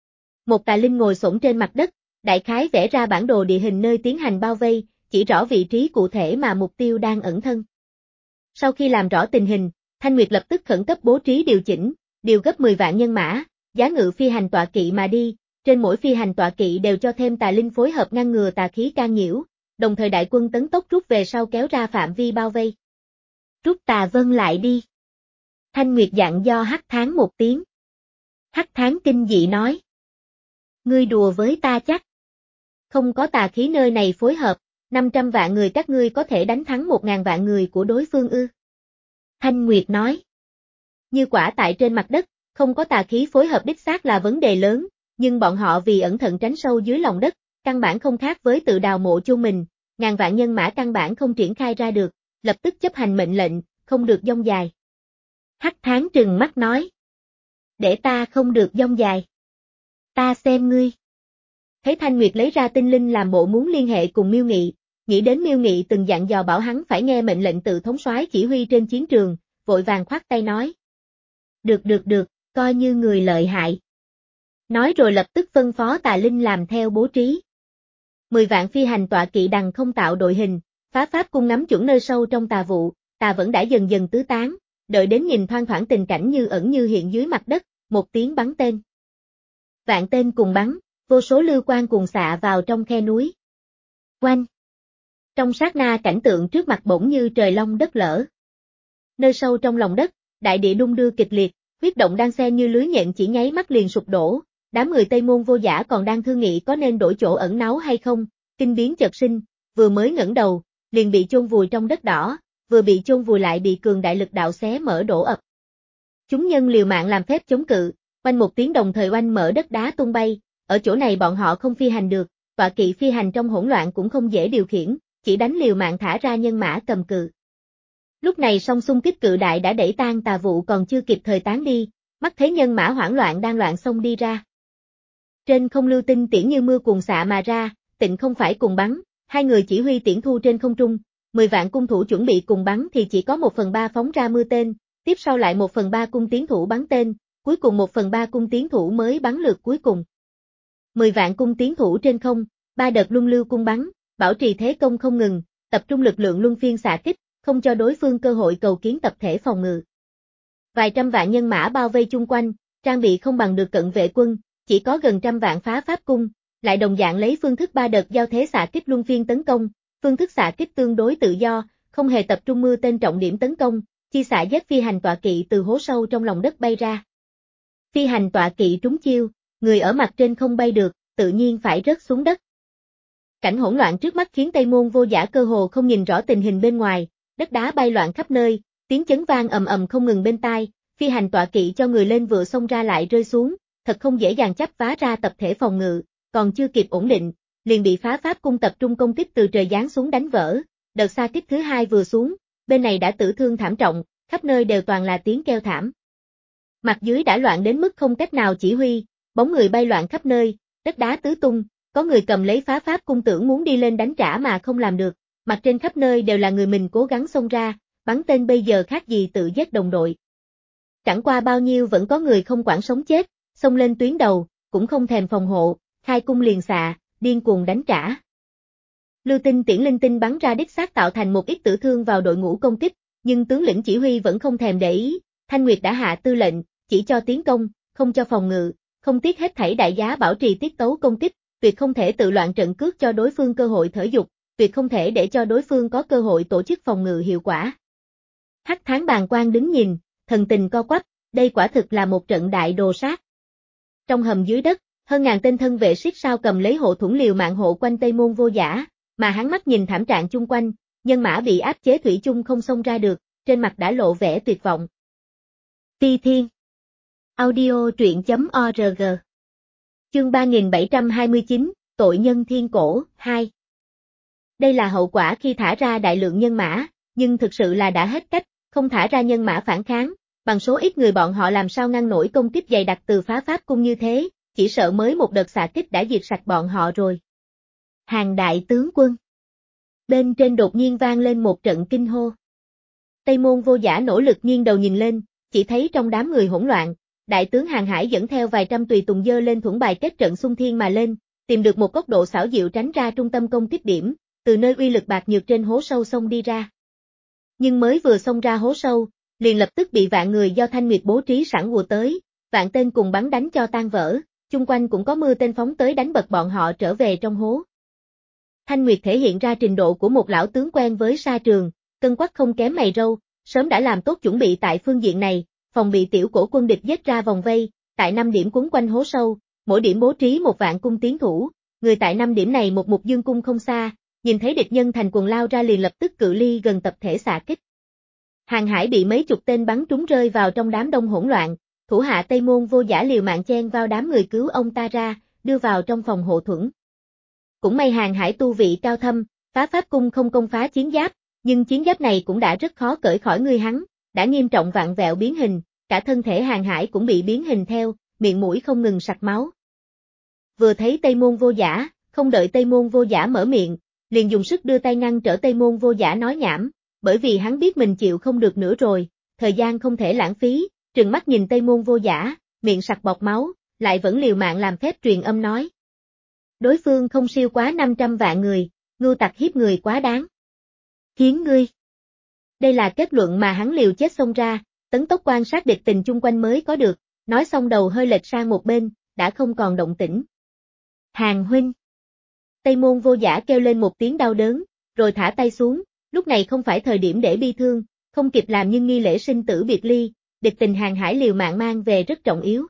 Speaker 1: Một tà linh ngồi xổm trên mặt đất, đại khái vẽ ra bản đồ địa hình nơi tiến hành bao vây, chỉ rõ vị trí cụ thể mà mục tiêu đang ẩn thân. Sau khi làm rõ tình hình, Thanh Nguyệt lập tức khẩn cấp bố trí điều chỉnh, điều gấp mười vạn nhân mã, giá ngự phi hành tọa kỵ mà đi, trên mỗi phi hành tọa kỵ đều cho thêm tà linh phối hợp ngăn ngừa tà khí can nhiễu, đồng thời đại quân tấn tốc rút về sau kéo ra phạm vi bao vây. Rút Tà Vân lại đi. Thanh Nguyệt dặn do Hắc Thán một tiếng. Hắc Thán kinh dị nói. Ngươi đùa với ta chắc. Không có tà khí nơi này phối hợp, năm trăm vạn người các ngươi có thể đánh thắng một nghìn vạn người của đối phương ư. Thanh Nguyệt nói. Như quả tại trên mặt đất, không có tà khí phối hợp đích xác là vấn đề lớn, nhưng bọn họ vì ẩn thận tránh sâu dưới lòng đất, căn bản không khác với tự đào mộ chôn mình, ngàn vạn nhân mã căn bản không triển khai ra được, lập tức chấp hành mệnh lệnh, không được dông dài. Hắc Thán trừng mắt nói. Để ta không được dông dài. Ta xem ngươi. Thấy Thanh Nguyệt lấy ra tinh linh làm bộ muốn liên hệ cùng Miêu Nghị, nghĩ đến Miêu Nghị từng dặn dò bảo hắn phải nghe mệnh lệnh từ thống soái chỉ huy trên chiến trường, vội vàng khoát tay nói. Được được được, coi như người lợi hại. Nói rồi lập tức phân phó tà linh làm theo bố trí. Mười vạn phi hành tọa kỵ đằng không tạo đội hình, phá pháp cung ngắm chuẩn nơi sâu trong tà vụ, tà vẫn đã dần dần tứ tán, đợi đến nhìn thoang thoảng tình cảnh như ẩn như hiện dưới mặt đất, một tiếng bắn tên. Vạn tên cùng bắn, vô số lưu quang cùng xạ vào trong khe núi. Oanh! Trong sát na cảnh tượng trước mặt bỗng như trời long đất lở. Nơi sâu trong lòng đất, đại địa đung đưa kịch liệt, huyết động đang xen như lưới nhện chỉ nháy mắt liền sụp đổ, đám người Tây Môn Vô Giả còn đang thương nghị có nên đổi chỗ ẩn náu hay không, kinh biến chợt sinh, vừa mới ngẩng đầu, liền bị chôn vùi trong đất đỏ, vừa bị chôn vùi lại bị cường đại lực đạo xé mở đổ ập. Chúng nhân liều mạng làm phép chống cự, Oanh một tiếng đồng thời oanh mở đất đá tung bay, ở chỗ này bọn họ không phi hành được, tọa kỵ phi hành trong hỗn loạn cũng không dễ điều khiển, chỉ đánh liều mạng thả ra nhân mã cầm cự. Lúc này song xung kích cự đại đã đẩy tan tà vụ còn chưa kịp thời tán đi, mắt thấy nhân mã hoảng loạn đang loạn xông đi ra. Trên không lưu tinh tiễn như mưa cuồng xạ mà ra, Tịnh không phải cùng bắn, hai người chỉ huy tiễn thu trên không trung, mười vạn cung thủ chuẩn bị cùng bắn thì chỉ có một phần ba phóng ra mưa tên, tiếp sau lại một phần ba cung tiến thủ bắn tên, cuối cùng một phần ba cung tiến thủ mới bắn lượt cuối cùng. mười vạn cung tiến thủ trên không, ba đợt luân lưu cung bắn, bảo trì thế công không ngừng, tập trung lực lượng luân phiên xạ kích, không cho đối phương cơ hội cầu kiến tập thể phòng ngự. Vài trăm vạn nhân mã bao vây chung quanh, trang bị không bằng được cận vệ quân, chỉ có gần trăm vạn phá pháp cung, lại đồng dạng lấy phương thức ba đợt giao thế xạ kích luân phiên tấn công, phương thức xạ kích tương đối tự do, không hề tập trung mưa tên trọng điểm tấn công, chi xạ giết phi hành tọa kỵ từ hố sâu trong lòng đất bay ra. Phi hành tọa kỵ trúng chiêu, người ở mặt trên không bay được, tự nhiên phải rớt xuống đất. Cảnh hỗn loạn trước mắt khiến Tây Môn Vô Giả cơ hồ không nhìn rõ tình hình bên ngoài, đất đá bay loạn khắp nơi, tiếng chấn vang ầm ầm không ngừng bên tai, phi hành tọa kỵ cho người lên vừa xông ra lại rơi xuống, thật không dễ dàng chắp vá ra tập thể phòng ngự, còn chưa kịp ổn định, liền bị phá pháp cung tập trung công kích từ trời giáng xuống đánh vỡ, đợt xa kích thứ hai vừa xuống, bên này đã tử thương thảm trọng, khắp nơi đều toàn là tiếng kêu thảm. Mặt dưới đã loạn đến mức không cách nào chỉ huy, bóng người bay loạn khắp nơi, đất đá tứ tung, có người cầm lấy phá pháp cung tưởng muốn đi lên đánh trả mà không làm được, mặt trên khắp nơi đều là người mình cố gắng xông ra, bắn tên bây giờ khác gì tự giết đồng đội. Chẳng qua bao nhiêu vẫn có người không quản sống chết, xông lên tuyến đầu, cũng không thèm phòng hộ, khai cung liền xạ, điên cuồng đánh trả. Lưu tinh tiễn linh tinh bắn ra đích xác tạo thành một ít tử thương vào đội ngũ công kích, nhưng tướng lĩnh chỉ huy vẫn không thèm để ý, Thanh Nguyệt đã hạ tư lệnh, chỉ cho tiến công, không cho phòng ngự, không tiếc hết thảy đại giá bảo trì tiết tấu công kích, tuyệt không thể tự loạn trận cước cho đối phương cơ hội thở dục, tuyệt không thể để cho đối phương có cơ hội tổ chức phòng ngự hiệu quả. Hắc Tháng Bàng Quan đứng nhìn, thần tình co quắp, đây quả thực là một trận đại đồ sát. Trong hầm dưới đất, hơn ngàn tên thân vệ siết sao cầm lấy hộ thuẫn liều mạng hộ quanh Tây Môn Vô Giả, mà hắn mắt nhìn thảm trạng chung quanh, nhân mã bị áp chế thủy chung không xông ra được, trên mặt đã lộ vẻ tuyệt vọng. Ti Thiên Audio truyện chấm org Chương ba nghìn bảy trăm hai mươi chín, Tội nhân thiên cổ, hai. Đây là hậu quả khi thả ra đại lượng nhân mã, nhưng thực sự là đã hết cách, không thả ra nhân mã phản kháng, bằng số ít người bọn họ làm sao ngăn nổi công kích dày đặc từ phá pháp cung như thế, chỉ sợ mới một đợt xạ kích đã diệt sạch bọn họ rồi. Hàng đại tướng quân. Bên trên đột nhiên vang lên một trận kinh hô. Tây Môn Vô Giả nỗ lực nghiêng đầu nhìn lên, chỉ thấy trong đám người hỗn loạn, đại tướng Hàng Hải dẫn theo vài trăm tùy tùng dơ lên thuẫn bài kết trận xung thiên mà lên, tìm được một góc độ xảo diệu tránh ra trung tâm công kích điểm, từ nơi uy lực bạc nhược trên hố sâu xông đi ra. Nhưng mới vừa xông ra hố sâu, liền lập tức bị vạn người do Thanh Nguyệt bố trí sẵn ùa tới, vạn tên cùng bắn đánh cho tan vỡ, chung quanh cũng có mưa tên phóng tới đánh bật bọn họ trở về trong hố. Thanh Nguyệt thể hiện ra trình độ của một lão tướng quen với sa trường, cân quắc không kém mày râu, sớm đã làm tốt chuẩn bị tại phương diện này, phòng bị tiểu cổ quân địch giết ra vòng vây, tại năm điểm cuốn quanh hố sâu, mỗi điểm bố trí một vạn cung tiến thủ, người tại năm điểm này một mục dương cung không xa, nhìn thấy địch nhân thành quần lao ra liền lập tức cự ly gần tập thể xạ kích. Hàng Hải bị mấy chục tên bắn trúng rơi vào trong đám đông hỗn loạn, thủ hạ Tây Môn Vô Giả liều mạng chen vào đám người cứu ông ta ra, đưa vào trong phòng hộ thuẫn. Cũng may Hàng Hải tu vị cao thâm, phá pháp cung không công phá chiến giáp, nhưng chiến giáp này cũng đã rất khó cởi khỏi người hắn, đã nghiêm trọng vặn vẹo biến hình, cả thân thể Hàng Hải cũng bị biến hình theo, miệng mũi không ngừng sặc máu. Vừa thấy Tây Môn Vô Giả, không đợi Tây Môn Vô Giả mở miệng, liền dùng sức đưa tay ngăn trở Tây Môn Vô Giả nói nhảm, bởi vì hắn biết mình chịu không được nữa rồi, thời gian không thể lãng phí, trừng mắt nhìn Tây Môn Vô Giả, miệng sặc bọt máu, lại vẫn liều mạng làm phép truyền âm nói. Đối phương không siêu quá năm trăm vạn người, ngưu tặc hiếp người quá đáng. Khiến ngươi. Đây là kết luận mà hắn liều chết xông ra, tấn tốc quan sát địch tình chung quanh mới có được, nói xong đầu hơi lệch sang một bên, đã không còn động tĩnh. Hàng huynh. Tây Môn Vô Giả kêu lên một tiếng đau đớn, rồi thả tay xuống, lúc này không phải thời điểm để bi thương, không kịp làm nhưng nghi lễ sinh tử biệt ly, địch tình Hàng Hải liều mạng mang về rất trọng yếu.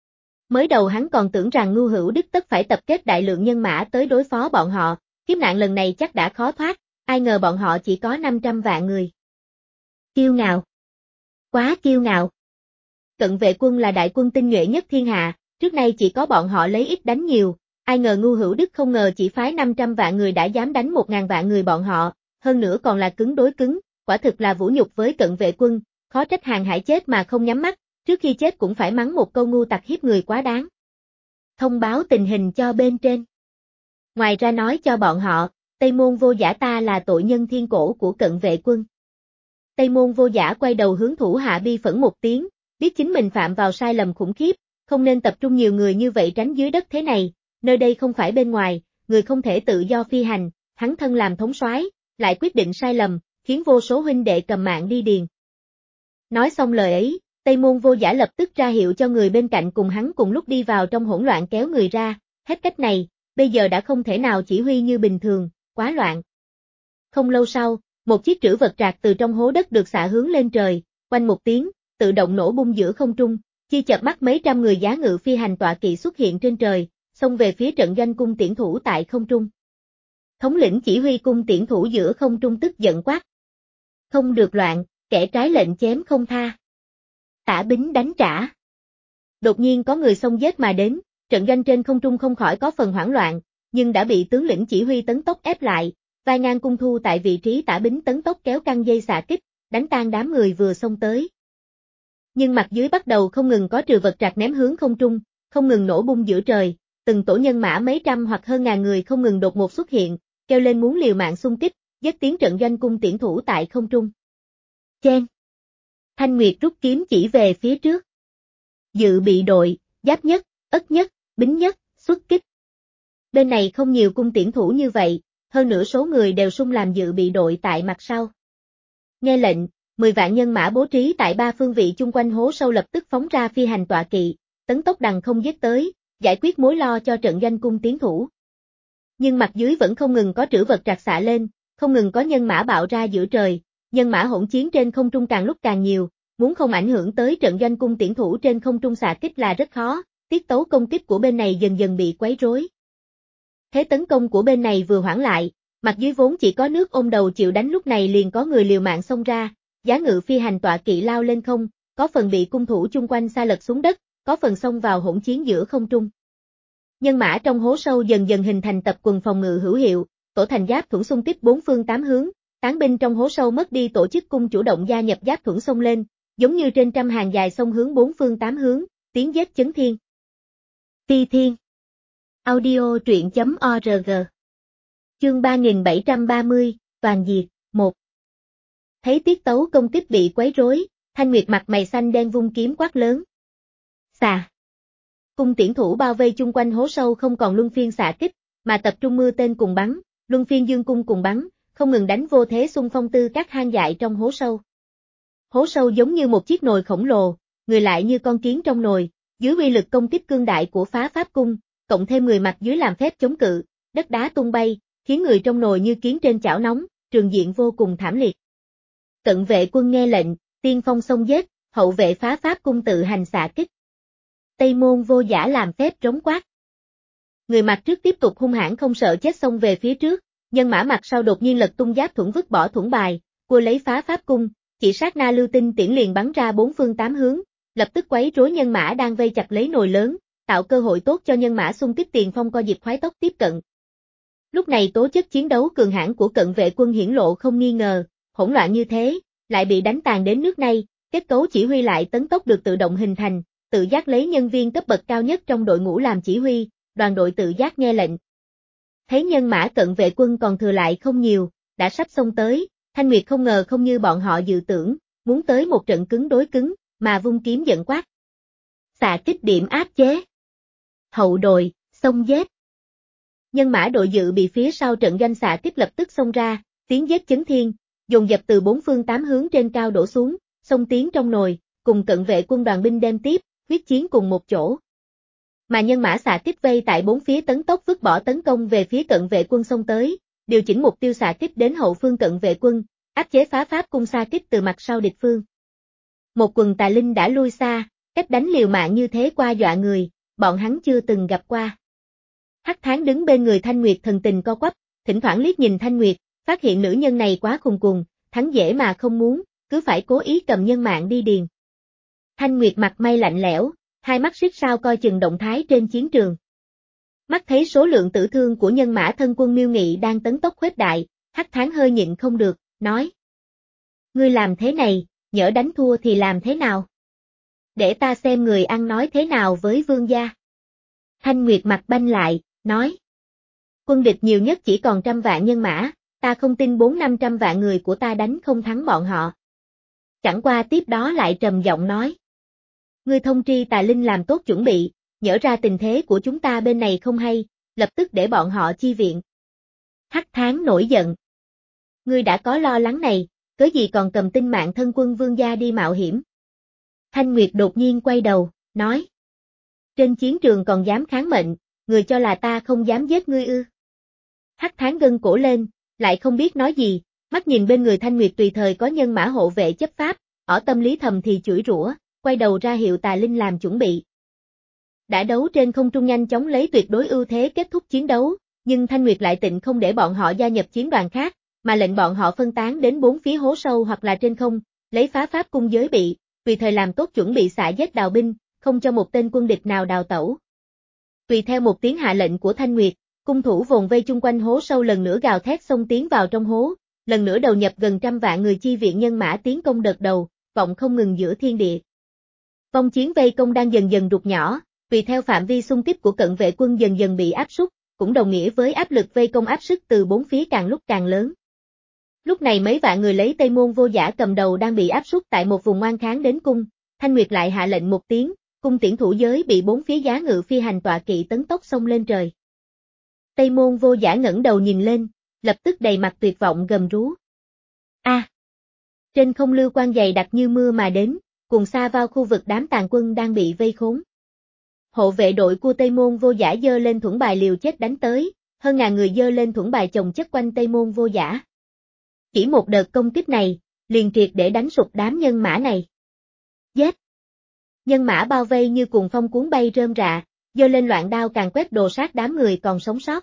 Speaker 1: Mới đầu hắn còn tưởng rằng Ngưu Hữu Đức tất phải tập kết đại lượng nhân mã tới đối phó bọn họ, kiếp nạn lần này chắc đã khó thoát, ai ngờ bọn họ chỉ có năm trăm vạn người. Kiêu ngạo. Quá kiêu ngạo. Cận vệ quân là đại quân tinh nhuệ nhất thiên hạ, trước nay chỉ có bọn họ lấy ít đánh nhiều, ai ngờ Ngu Hữu Đức không ngờ chỉ phái năm trăm vạn người đã dám đánh một ngàn vạn người bọn họ, hơn nữa còn là cứng đối cứng, quả thực là vũ nhục với cận vệ quân, khó trách Hàng Hải chết mà không nhắm mắt, trước khi chết cũng phải mắng một câu ngu tặc hiếp người quá đáng. Thông báo tình hình cho bên trên. Ngoài ra nói cho bọn họ, Tây Môn Vô Giả ta là tội nhân thiên cổ của cận vệ quân. Tây Môn Vô Giả quay đầu hướng thủ hạ bi phẫn một tiếng, biết chính mình phạm vào sai lầm khủng khiếp, không nên tập trung nhiều người như vậy tránh dưới đất thế này, nơi đây không phải bên ngoài, người không thể tự do phi hành, hắn thân làm thống soái, lại quyết định sai lầm, khiến vô số huynh đệ cầm mạng đi điền. Nói xong lời ấy, Tây Môn Vô Giả lập tức ra hiệu cho người bên cạnh cùng hắn cùng lúc đi vào trong hỗn loạn kéo người ra, hết cách này, bây giờ đã không thể nào chỉ huy như bình thường, quá loạn. Không lâu sau, một chiếc trữ vật trạc từ trong hố đất được xạ hướng lên trời, quanh một tiếng, tự động nổ bung giữa không trung, chi chợp mắt mấy trăm người giá ngự phi hành tọa kỵ xuất hiện trên trời, xông về phía trận doanh cung tiễn thủ tại không trung. Thống lĩnh chỉ huy cung tiễn thủ giữa không trung tức giận quát. Không được loạn, kẻ trái lệnh chém không tha. Tả bính đánh trả. Đột nhiên có người xông giết mà đến, trận doanh trên không trung không khỏi có phần hoảng loạn, nhưng đã bị tướng lĩnh chỉ huy Tấn Tốc ép lại, vai ngang cung thu tại vị trí Tả bính Tấn Tốc kéo căng dây xạ kích, đánh tan đám người vừa xông tới. Nhưng mặt dưới bắt đầu không ngừng có trừ vật trạc ném hướng không trung, không ngừng nổ bung giữa trời, từng tổ nhân mã mấy trăm hoặc hơn ngàn người không ngừng đột ngột xuất hiện, kêu lên muốn liều mạng xung kích, dứt tiếng trận doanh cung tiễn thủ tại không trung. Chen. Thanh Nguyệt rút kiếm chỉ về phía trước. Dự bị đội, giáp nhất, ất nhất, bính nhất, xuất kích. Bên này không nhiều cung tiễn thủ như vậy, hơn nữa số người đều sung làm dự bị đội tại mặt sau. Nghe lệnh, mười vạn nhân mã bố trí tại ba phương vị chung quanh hố sâu lập tức phóng ra phi hành tọa kỵ, Tấn Tốc đằng không giết tới, giải quyết mối lo cho trận doanh cung tiến thủ. Nhưng mặt dưới vẫn không ngừng có trữ vật trạc xạ lên, không ngừng có nhân mã bạo ra giữa trời, nhân mã hỗn chiến trên không trung càng lúc càng nhiều, muốn không ảnh hưởng tới trận doanh cung tiễn thủ trên không trung xạ kích là rất khó, tiết tấu công kích của bên này dần dần bị quấy rối. Thế tấn công của bên này vừa hoãn lại, mặt dưới vốn chỉ có nước ôm đầu chịu đánh lúc này liền có người liều mạng xông ra, giá ngự phi hành tọa kỵ lao lên không, có phần bị cung thủ chung quanh sa lật xuống đất, có phần xông vào hỗn chiến giữa không trung. Nhân mã trong hố sâu dần dần hình thành tập quần phòng ngự hữu hiệu, tổ thành giáp thuẫn xung kích bốn phương tám hướng, tán binh trong hố sâu mất đi tổ chức cung chủ động gia nhập giáp thuẫn xông lên, giống như trên trăm hàng dài xông hướng bốn phương tám hướng, tiếng giết chấn thiên. Ti Thiên. Audio truyện chấm org. Chương ba nghìn bảy trăm ba mươi, Toàn diệt, một. Thấy tiết tấu công kích bị quấy rối, Thanh Nguyệt mặt mày xanh đen vung kiếm quát lớn. Xà. Cung tiễn thủ bao vây chung quanh hố sâu không còn luân phiên xạ kích, mà tập trung mưa tên cùng bắn, luân phiên dương cung cùng bắn, không ngừng đánh vô thế xung phong tư các hang dại trong hố sâu. Hố sâu giống như một chiếc nồi khổng lồ, người lại như con kiến trong nồi, dưới uy lực công kích cương đại của phá pháp cung, cộng thêm người mặt dưới làm phép chống cự, đất đá tung bay, khiến người trong nồi như kiến trên chảo nóng, trường diện vô cùng thảm liệt. Cận vệ quân nghe lệnh, tiên phong xông giết, hậu vệ phá pháp cung tự hành xạ kích. Tây Môn Vô Giả làm phép trống quát. Người mặt trước tiếp tục hung hãn không sợ chết xông về phía trước, nhân mã mặt sau đột nhiên lật tung giáp thuẫn vứt bỏ thuẫn bài, cua lấy phá pháp cung, chỉ sát na lưu tinh tiễn liền bắn ra bốn phương tám hướng, lập tức quấy rối nhân mã đang vây chặt lấy nồi lớn, tạo cơ hội tốt cho nhân mã xung kích tiền phong co dịp khoái tốc tiếp cận. Lúc này tố chất chiến đấu cường hãn của cận vệ quân hiển lộ không nghi ngờ, hỗn loạn như thế, lại bị đánh tàn đến nước này, kết cấu chỉ huy lại Tấn Tốc được tự động hình thành, tự giác lấy nhân viên cấp bậc cao nhất trong đội ngũ làm chỉ huy, đoàn đội tự giác nghe lệnh. Thấy nhân mã cận vệ quân còn thừa lại không nhiều, đã sắp xông tới, Thanh Nguyệt không ngờ không như bọn họ dự tưởng, muốn tới một trận cứng đối cứng, mà vung kiếm giận quát. Xạ kích điểm áp chế. Hậu đội, xông giết. Nhân mã đội dự bị phía sau trận doanh xạ kích lập tức xông ra, tiếng giết chấn thiên, dồn dập từ bốn phương tám hướng trên cao đổ xuống, xông tiến trong nồi, cùng cận vệ quân đoàn binh đem tiếp, huyết chiến cùng một chỗ. Mà nhân mã xạ kích vây tại bốn phía Tấn Tốc vứt bỏ tấn công về phía cận vệ quân xông tới, điều chỉnh mục tiêu xạ kích đến hậu phương cận vệ quân, áp chế phá pháp cung xạ kích từ mặt sau địch phương. Một quần tà linh đã lui xa, cách đánh liều mạng như thế qua dọa người, bọn hắn chưa từng gặp qua. Hắc Tháng đứng bên người Thanh Nguyệt thần tình co quắp, thỉnh thoảng liếc nhìn Thanh Nguyệt, phát hiện nữ nhân này quá khùng cuồng, thắng dễ mà không muốn, cứ phải cố ý cầm nhân mạng đi điền. Thanh Nguyệt mặt mày lạnh lẽo, hai mắt xích sao coi chừng động thái trên chiến trường. Mắt thấy số lượng tử thương của nhân mã thân quân Miêu Nghị đang tấn tốc khuếch đại, Hắc Thán hơi nhịn không được, nói. Ngươi làm thế này, nhỡ đánh thua thì làm thế nào? Để ta xem người ăn nói thế nào với vương gia. Thanh Nguyệt mặt banh lại, nói. Quân địch nhiều nhất chỉ còn trăm vạn nhân mã, ta không tin bốn năm trăm vạn người của ta đánh không thắng bọn họ. Chẳng qua tiếp đó lại trầm giọng nói. Ngươi thông tri Tà Linh làm tốt chuẩn bị, nhỡ ra tình thế của chúng ta bên này không hay, lập tức để bọn họ chi viện. Hắc Thán nổi giận. Ngươi đã có lo lắng này, cớ gì còn cầm tinh mạng thân quân vương gia đi mạo hiểm. Thanh Nguyệt đột nhiên quay đầu, nói. Trên chiến trường còn dám kháng mệnh, người cho là ta không dám giết ngươi ư. Hắc Thán gân cổ lên, lại không biết nói gì, mắt nhìn bên người Thanh Nguyệt tùy thời có nhân mã hộ vệ chấp pháp, ở tâm lý thầm thì chửi rủa, quay đầu ra hiệu Tà Linh làm chuẩn bị. Đã đấu trên không trung nhanh chóng lấy tuyệt đối ưu thế kết thúc chiến đấu, nhưng Thanh Nguyệt lại tịnh không để bọn họ gia nhập chiến đoàn khác, mà lệnh bọn họ phân tán đến bốn phía hố sâu hoặc là trên không, lấy phá pháp cung giới bị, tùy thời làm tốt chuẩn bị xạ giết đào binh, không cho một tên quân địch nào đào tẩu. Tùy theo một tiếng hạ lệnh của Thanh Nguyệt, cung thủ vồn vây chung quanh hố sâu lần nữa gào thét xông tiến vào trong hố, lần nữa đầu nhập gần trăm vạn người chi viện nhân mã tiến công đợt đầu, vọng không ngừng giữa thiên địa. Vong chiến vây công đang dần dần rụt nhỏ, tùy theo phạm vi xung kích của cận vệ quân dần dần bị áp sút, cũng đồng nghĩa với áp lực vây công áp sức từ bốn phía càng lúc càng lớn. Lúc này mấy vạn người lấy Tây Môn Vô Giả cầm đầu đang bị áp sút tại một vùng ngoan kháng đến cung, Thanh Nguyệt lại hạ lệnh một tiếng, cung tiễn thủ giới bị bốn phía giá ngự phi hành tọa kỵ tấn tốc xông lên trời. Tây Môn Vô Giả ngẩng đầu nhìn lên, lập tức đầy mặt tuyệt vọng gầm rú. A! À, trên không lưu quang dày đặc như mưa mà đến, cùng xa vào khu vực đám tàn quân đang bị vây khốn. Hộ vệ đội của Tây Môn Vô Giả giơ lên thuẫn bài liều chết đánh tới, hơn ngàn người giơ lên thuẫn bài chồng chất quanh Tây Môn Vô Giả. Chỉ một đợt công kích này, liền triệt để đánh sụp đám nhân mã này. Giết! Nhân mã bao vây như cuồng phong cuốn bay rơm rạ, giơ lên loạn đao càng quét đồ sát đám người còn sống sót.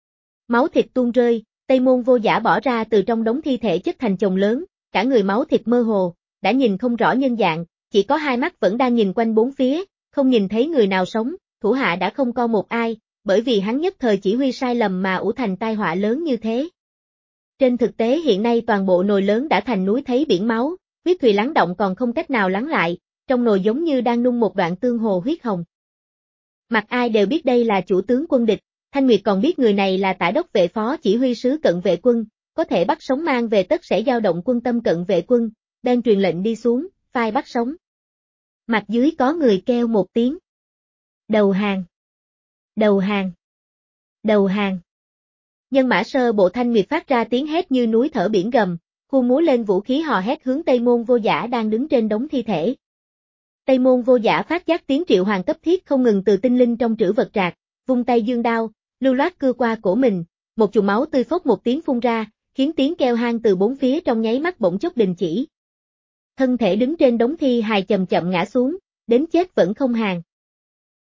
Speaker 1: Máu thịt tuôn rơi, Tây Môn Vô Giả bỏ ra từ trong đống thi thể chất thành chồng lớn, cả người máu thịt mơ hồ, đã nhìn không rõ nhân dạng, chỉ có hai mắt vẫn đang nhìn quanh bốn phía, không nhìn thấy người nào sống, thủ hạ đã không có một ai, bởi vì hắn nhất thời chỉ huy sai lầm mà ủ thành tai họa lớn như thế. Trên thực tế hiện nay toàn bộ nồi lớn đã thành núi thấy biển máu, huyết thùy lắng động còn không cách nào lắng lại, trong nồi giống như đang nung một đoạn tương hồ huyết hồng. Mặt ai đều biết đây là chủ tướng quân địch, Thanh Nguyệt còn biết người này là tả đốc vệ phó chỉ huy sứ cận vệ quân, có thể bắt sống mang về tất sẽ dao động quân tâm cận vệ quân, đang truyền lệnh đi xuống, phai bắt sống. Mặt dưới có người kêu một tiếng. Đầu hàng! Đầu hàng! Đầu hàng! Nhân mã sơ bộ Thanh Nguyệt phát ra tiếng hét như núi thở biển gầm, khu múa lên vũ khí hò hét hướng Tây Môn Vô Giả đang đứng trên đống thi thể. Tây Môn Vô Giả phát giác tiếng triệu hoàng cấp thiết không ngừng từ tinh linh trong trữ vật trạc, vung tay dương đao, lưu loát cưa qua cổ mình, một chùm máu tươi phốc một tiếng phun ra, khiến tiếng kêu hang từ bốn phía trong nháy mắt bỗng chốc đình chỉ. Thân thể đứng trên đống thi hài chậm chậm ngã xuống, đến chết vẫn không hàng.